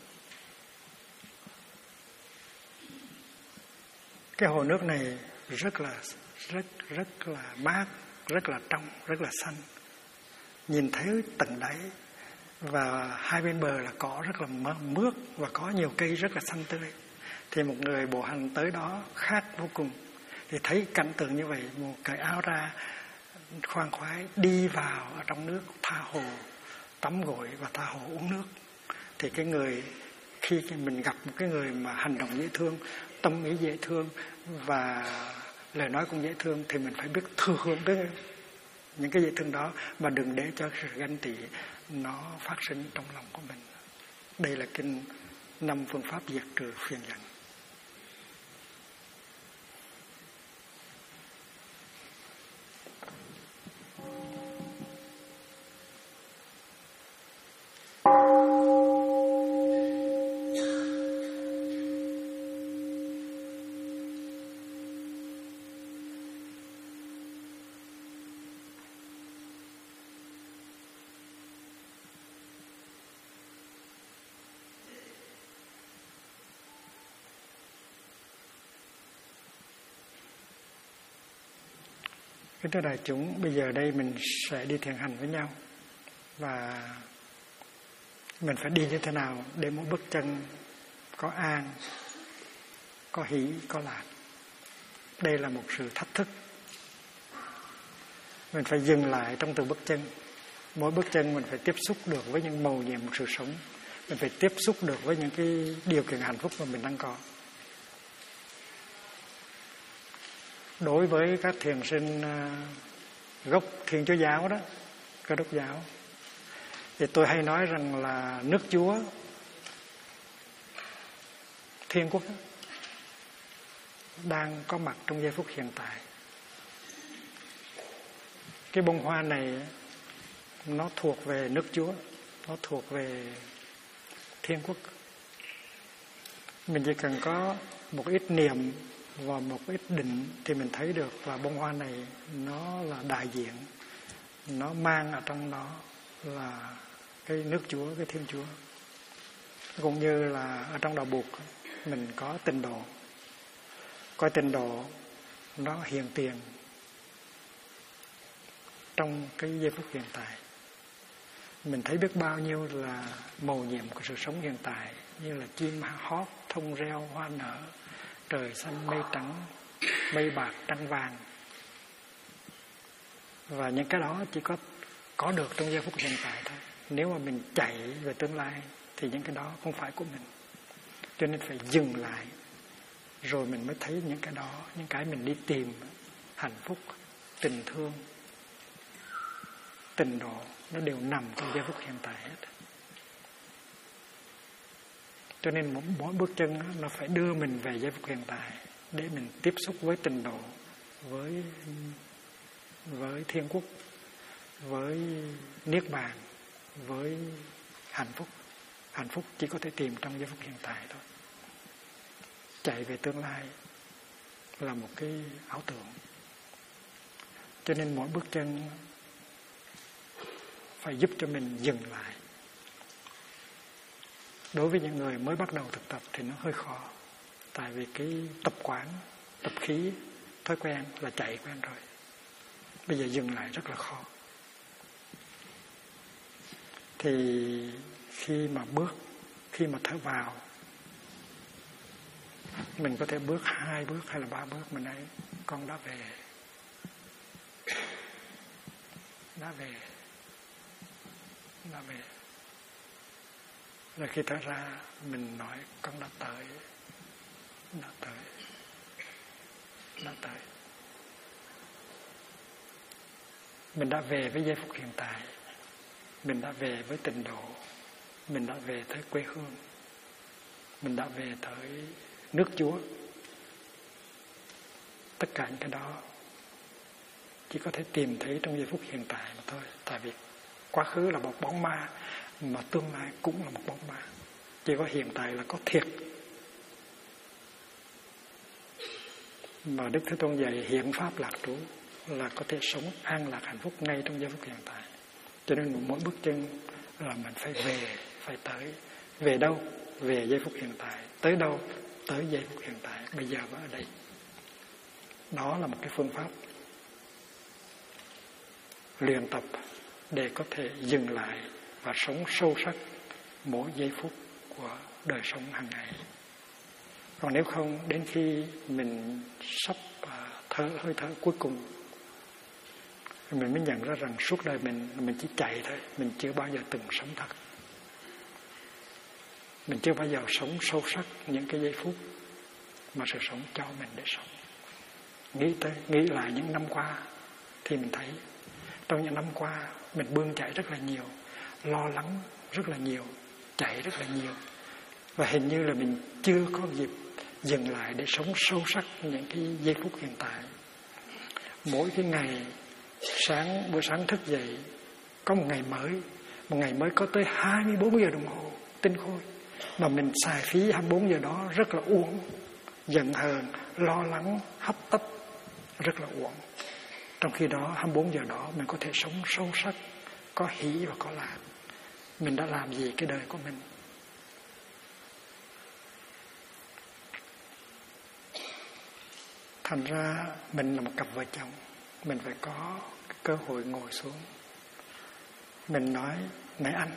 Cái hồ nước này rất là mát, rất là trong, rất là xanh. Nhìn thấy tận đáy, và hai bên bờ là cỏ rất là mướt và có nhiều cây rất là xanh tươi. Thì một người bộ hành tới đó khát vô cùng, thì thấy cảnh tượng như vậy, một cởi áo ra khoan khoái đi vào ở trong nước, tha hồ tắm gội và tha hồ uống nước. Thì cái người, khi mình gặp một cái người mà hành động dễ thương, tâm ý dễ thương và lời nói cũng dễ thương, thì mình phải biết thừa hưởng cái những cái dễ thương đó, mà đừng để cho sự ganh tị nó phát sinh trong lòng của mình. Đây là kinh 5 phương pháp diệt trừ phiền giận. Kính thưa đại chúng, bây giờ đây mình sẽ đi thiền hành với nhau. Và mình phải đi như thế nào để mỗi bước chân có an, có hỷ, có lạc. Đây là một sự thách thức. Mình phải dừng lại trong từng bước chân. Mỗi bước chân mình phải tiếp xúc được với những mầu nhiệm của sự sống. Mình phải tiếp xúc được với những cái điều kiện hạnh phúc mà mình đang có. Đối với các thiền sinh gốc Thiên Chúa giáo đó, Cơ Đốc giáo, thì tôi hay nói rằng là nước Chúa, Thiên Quốc đang có mặt trong giây phút hiện tại. Cái bông hoa này nó thuộc về nước Chúa, nó thuộc về Thiên Quốc. Mình chỉ cần có một ít niệm và một ít định thì mình thấy được, và bông hoa này nó là đại diện, nó mang ở trong đó là cái nước Chúa, cái Thiên Chúa. Cũng như là ở trong đạo Buộc mình có tịnh độ, coi tịnh độ nó hiện tiền trong cái giây phút hiện tại. Mình thấy biết bao nhiêu là mầu nhiệm của sự sống hiện tại, như là chim hót, thông reo, hoa nở, trời xanh mây trắng, mây bạc trăng vàng. Và những cái đó chỉ có được trong giây phút hiện tại thôi. Nếu mà mình chạy về tương lai thì những cái đó không phải của mình. Cho nên phải dừng lại, rồi mình mới thấy những cái đó, những cái mình đi tìm, hạnh phúc, tình thương, tịnh độ, nó đều nằm trong giây phút hiện tại hết. Cho nên mỗi bước chân nó phải đưa mình về giây phút hiện tại để mình tiếp xúc với tịnh độ, với thiên quốc, với niết bàn, với hạnh phúc. Hạnh phúc chỉ có thể tìm trong giây phút hiện tại thôi. Chạy về tương lai là một cái ảo tưởng. Cho nên mỗi bước chân phải giúp cho mình dừng lại. Đối với những người mới bắt đầu thực tập thì nó hơi khó. Tại vì cái tập quán, tập khí, thói quen là chạy quen rồi. Bây giờ dừng lại rất là khó. Thì khi mà thở vào, mình có thể bước 2 bước hay là 3 bước, mình ấy con đã về. Rồi khi thở ra mình nói con đã tới. Mình đã về với giây phút hiện tại. Mình đã về với tịnh độ. Mình đã về tới quê hương. Mình đã về tới nước Chúa. Tất cả những cái đó chỉ có thể tìm thấy trong giây phút hiện tại mà thôi. Tại vì quá khứ là một bóng ma, mà tương lai cũng là một bóng ma. Chỉ có hiện tại là có thiệt. Mà Đức Thế Tôn dạy hiện pháp lạc trú là có thể sống an lạc hạnh phúc ngay trong giây phút hiện tại. Cho nên mỗi bước chân là mình phải về, phải tới. Về đâu? Về giây phút hiện tại. Tới đâu? Tới giây phút hiện tại. Bây giờ và ở đây. Đó là một cái phương pháp luyện tập để có thể dừng lại và sống sâu sắc mỗi giây phút của đời sống hàng ngày. Còn nếu không, đến khi mình sắp hơi thở cuối cùng, mình mới nhận ra rằng suốt đời mình chỉ chạy thôi, mình chưa bao giờ từng sống thật. Mình chưa bao giờ sống sâu sắc những cái giây phút mà sự sống cho mình để sống. Nghĩ lại những năm qua thì mình thấy trong những năm qua mình bươn chạy rất là nhiều, lo lắng rất là nhiều, chạy rất là nhiều. Và hình như là mình chưa có dịp dừng lại để sống sâu sắc những cái giây phút hiện tại. Mỗi cái ngày buổi sáng thức dậy có một ngày mới có tới 24 giờ đồng hồ tinh khôi. Mà mình xài phí 24 giờ đó rất là uổng, giận hờn, lo lắng, hấp tấp, rất là uổng. Trong khi đó 24 giờ đó mình có thể sống sâu sắc, có hỷ và có lạc. Mình đã làm gì cái đời của mình? Thành ra mình là một cặp vợ chồng, mình phải có cơ hội ngồi xuống. Mình nói, này anh,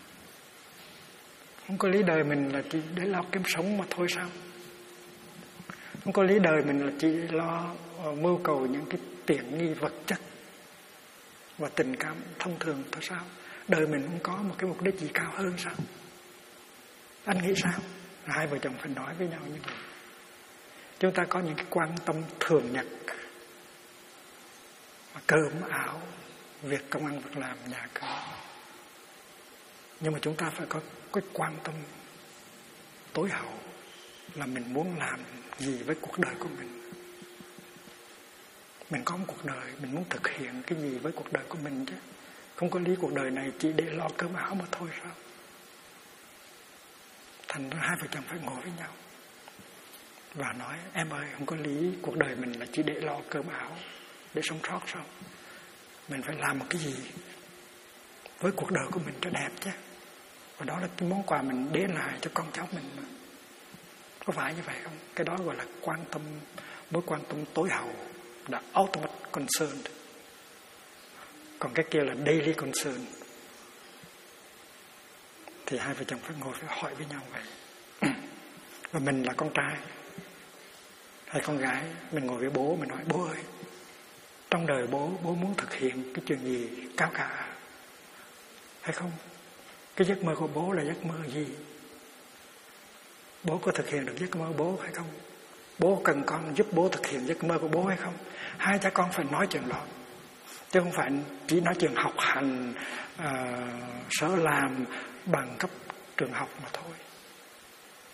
không có lý đời mình là chỉ để lo kiếm sống mà thôi sao? Không có lý đời mình là chỉ lo mưu cầu những cái tiện nghi vật chất và tình cảm thông thường thôi sao? Đời mình không có một cái mục đích gì cao hơn sao? Anh nghĩ sao? Hai vợ chồng phải nói với nhau như vậy. Chúng ta có những cái quan tâm thường nhật, cơm áo, việc công ăn việc làm, nhà cửa. Nhưng mà chúng ta phải có cái quan tâm tối hậu là mình muốn làm gì với cuộc đời của mình. Mình có một cuộc đời, mình muốn thực hiện cái gì với cuộc đời của mình chứ. Không có lý cuộc đời này chỉ để lo cơm áo mà thôi sao? Thành ra hai vợ chồng phải ngồi với nhau và nói, em ơi, không có lý cuộc đời mình là chỉ để lo cơm áo, để sống sót sao? Mình phải làm một cái gì với cuộc đời của mình cho đẹp chứ. Và đó là cái món quà mình để lại cho con cháu mình mà. Có phải như vậy không? Cái đó gọi là mối quan tâm tối hậu, là ultimate concern. Còn cái kia là daily concern. Thì hai vợ chồng phải ngồi phải hỏi với nhau vậy. Và mình là con trai hay con gái, mình ngồi với bố, mình nói, bố ơi, trong đời bố muốn thực hiện cái chuyện gì cao cả hay không? Cái giấc mơ của bố là giấc mơ gì? Bố có thực hiện được giấc mơ bố hay không? Bố cần con giúp bố thực hiện giấc mơ của bố hay không? Hai cha con phải nói chuyện đó, chứ không phải chỉ nói chuyện học hành, sở làm, bằng cấp trường học mà thôi.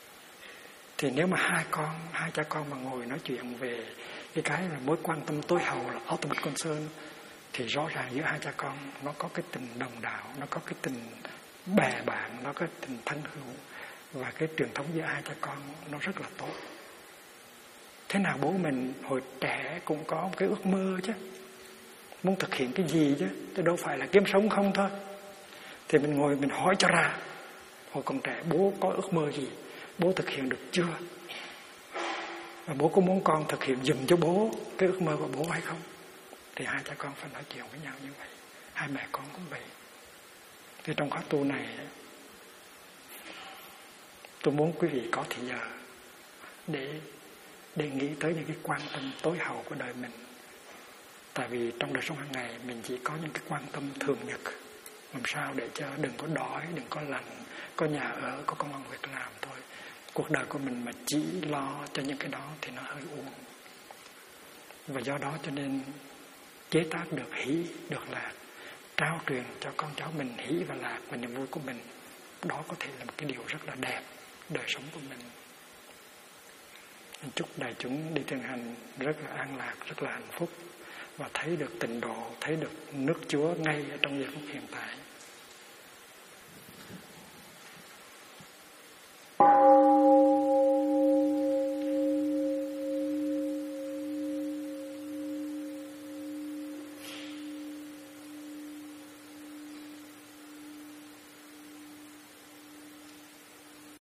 Thì nếu mà hai cha con mà ngồi nói chuyện về cái là mối quan tâm tối hậu là ultimate concern, thì rõ ràng giữa hai cha con nó có cái tình đồng đạo, nó có cái tình bè bạn, nó có cái tình thân hữu, và cái truyền thống giữa hai cha con nó rất là tốt. Thế nào bố mình hồi trẻ cũng có một cái ước mơ chứ, muốn thực hiện cái gì chứ đâu phải là kiếm sống không thôi. Thì mình ngồi mình hỏi cho ra, hồi còn trẻ bố có ước mơ gì, bố thực hiện được chưa, và bố có muốn con thực hiện giùm cho bố cái ước mơ của bố hay không. Thì hai cha con phải nói chuyện với nhau như vậy, hai mẹ con cũng vậy. Thì trong khóa tu này tôi muốn quý vị có thời giờ để nghĩ tới những cái quan tâm tối hậu của đời mình. Tại vì trong đời sống hàng ngày mình chỉ có những cái quan tâm thường nhật, làm sao để cho đừng có đói, đừng có lạnh, có nhà ở, có công ăn việc làm thôi. Cuộc đời của mình mà chỉ lo cho những cái đó thì nó hơi uổng. Và do đó cho nên chế tác được hỷ, được lạc, trao truyền cho con cháu mình hỷ và lạc và niềm vui của mình, đó có thể là một cái điều rất là đẹp đời sống của mình. Chúc đại chúng đi thiền hành rất là an lạc, rất là hạnh phúc, và thấy được tịnh độ, thấy được nước Chúa ngay ở trong giây phút hiện tại.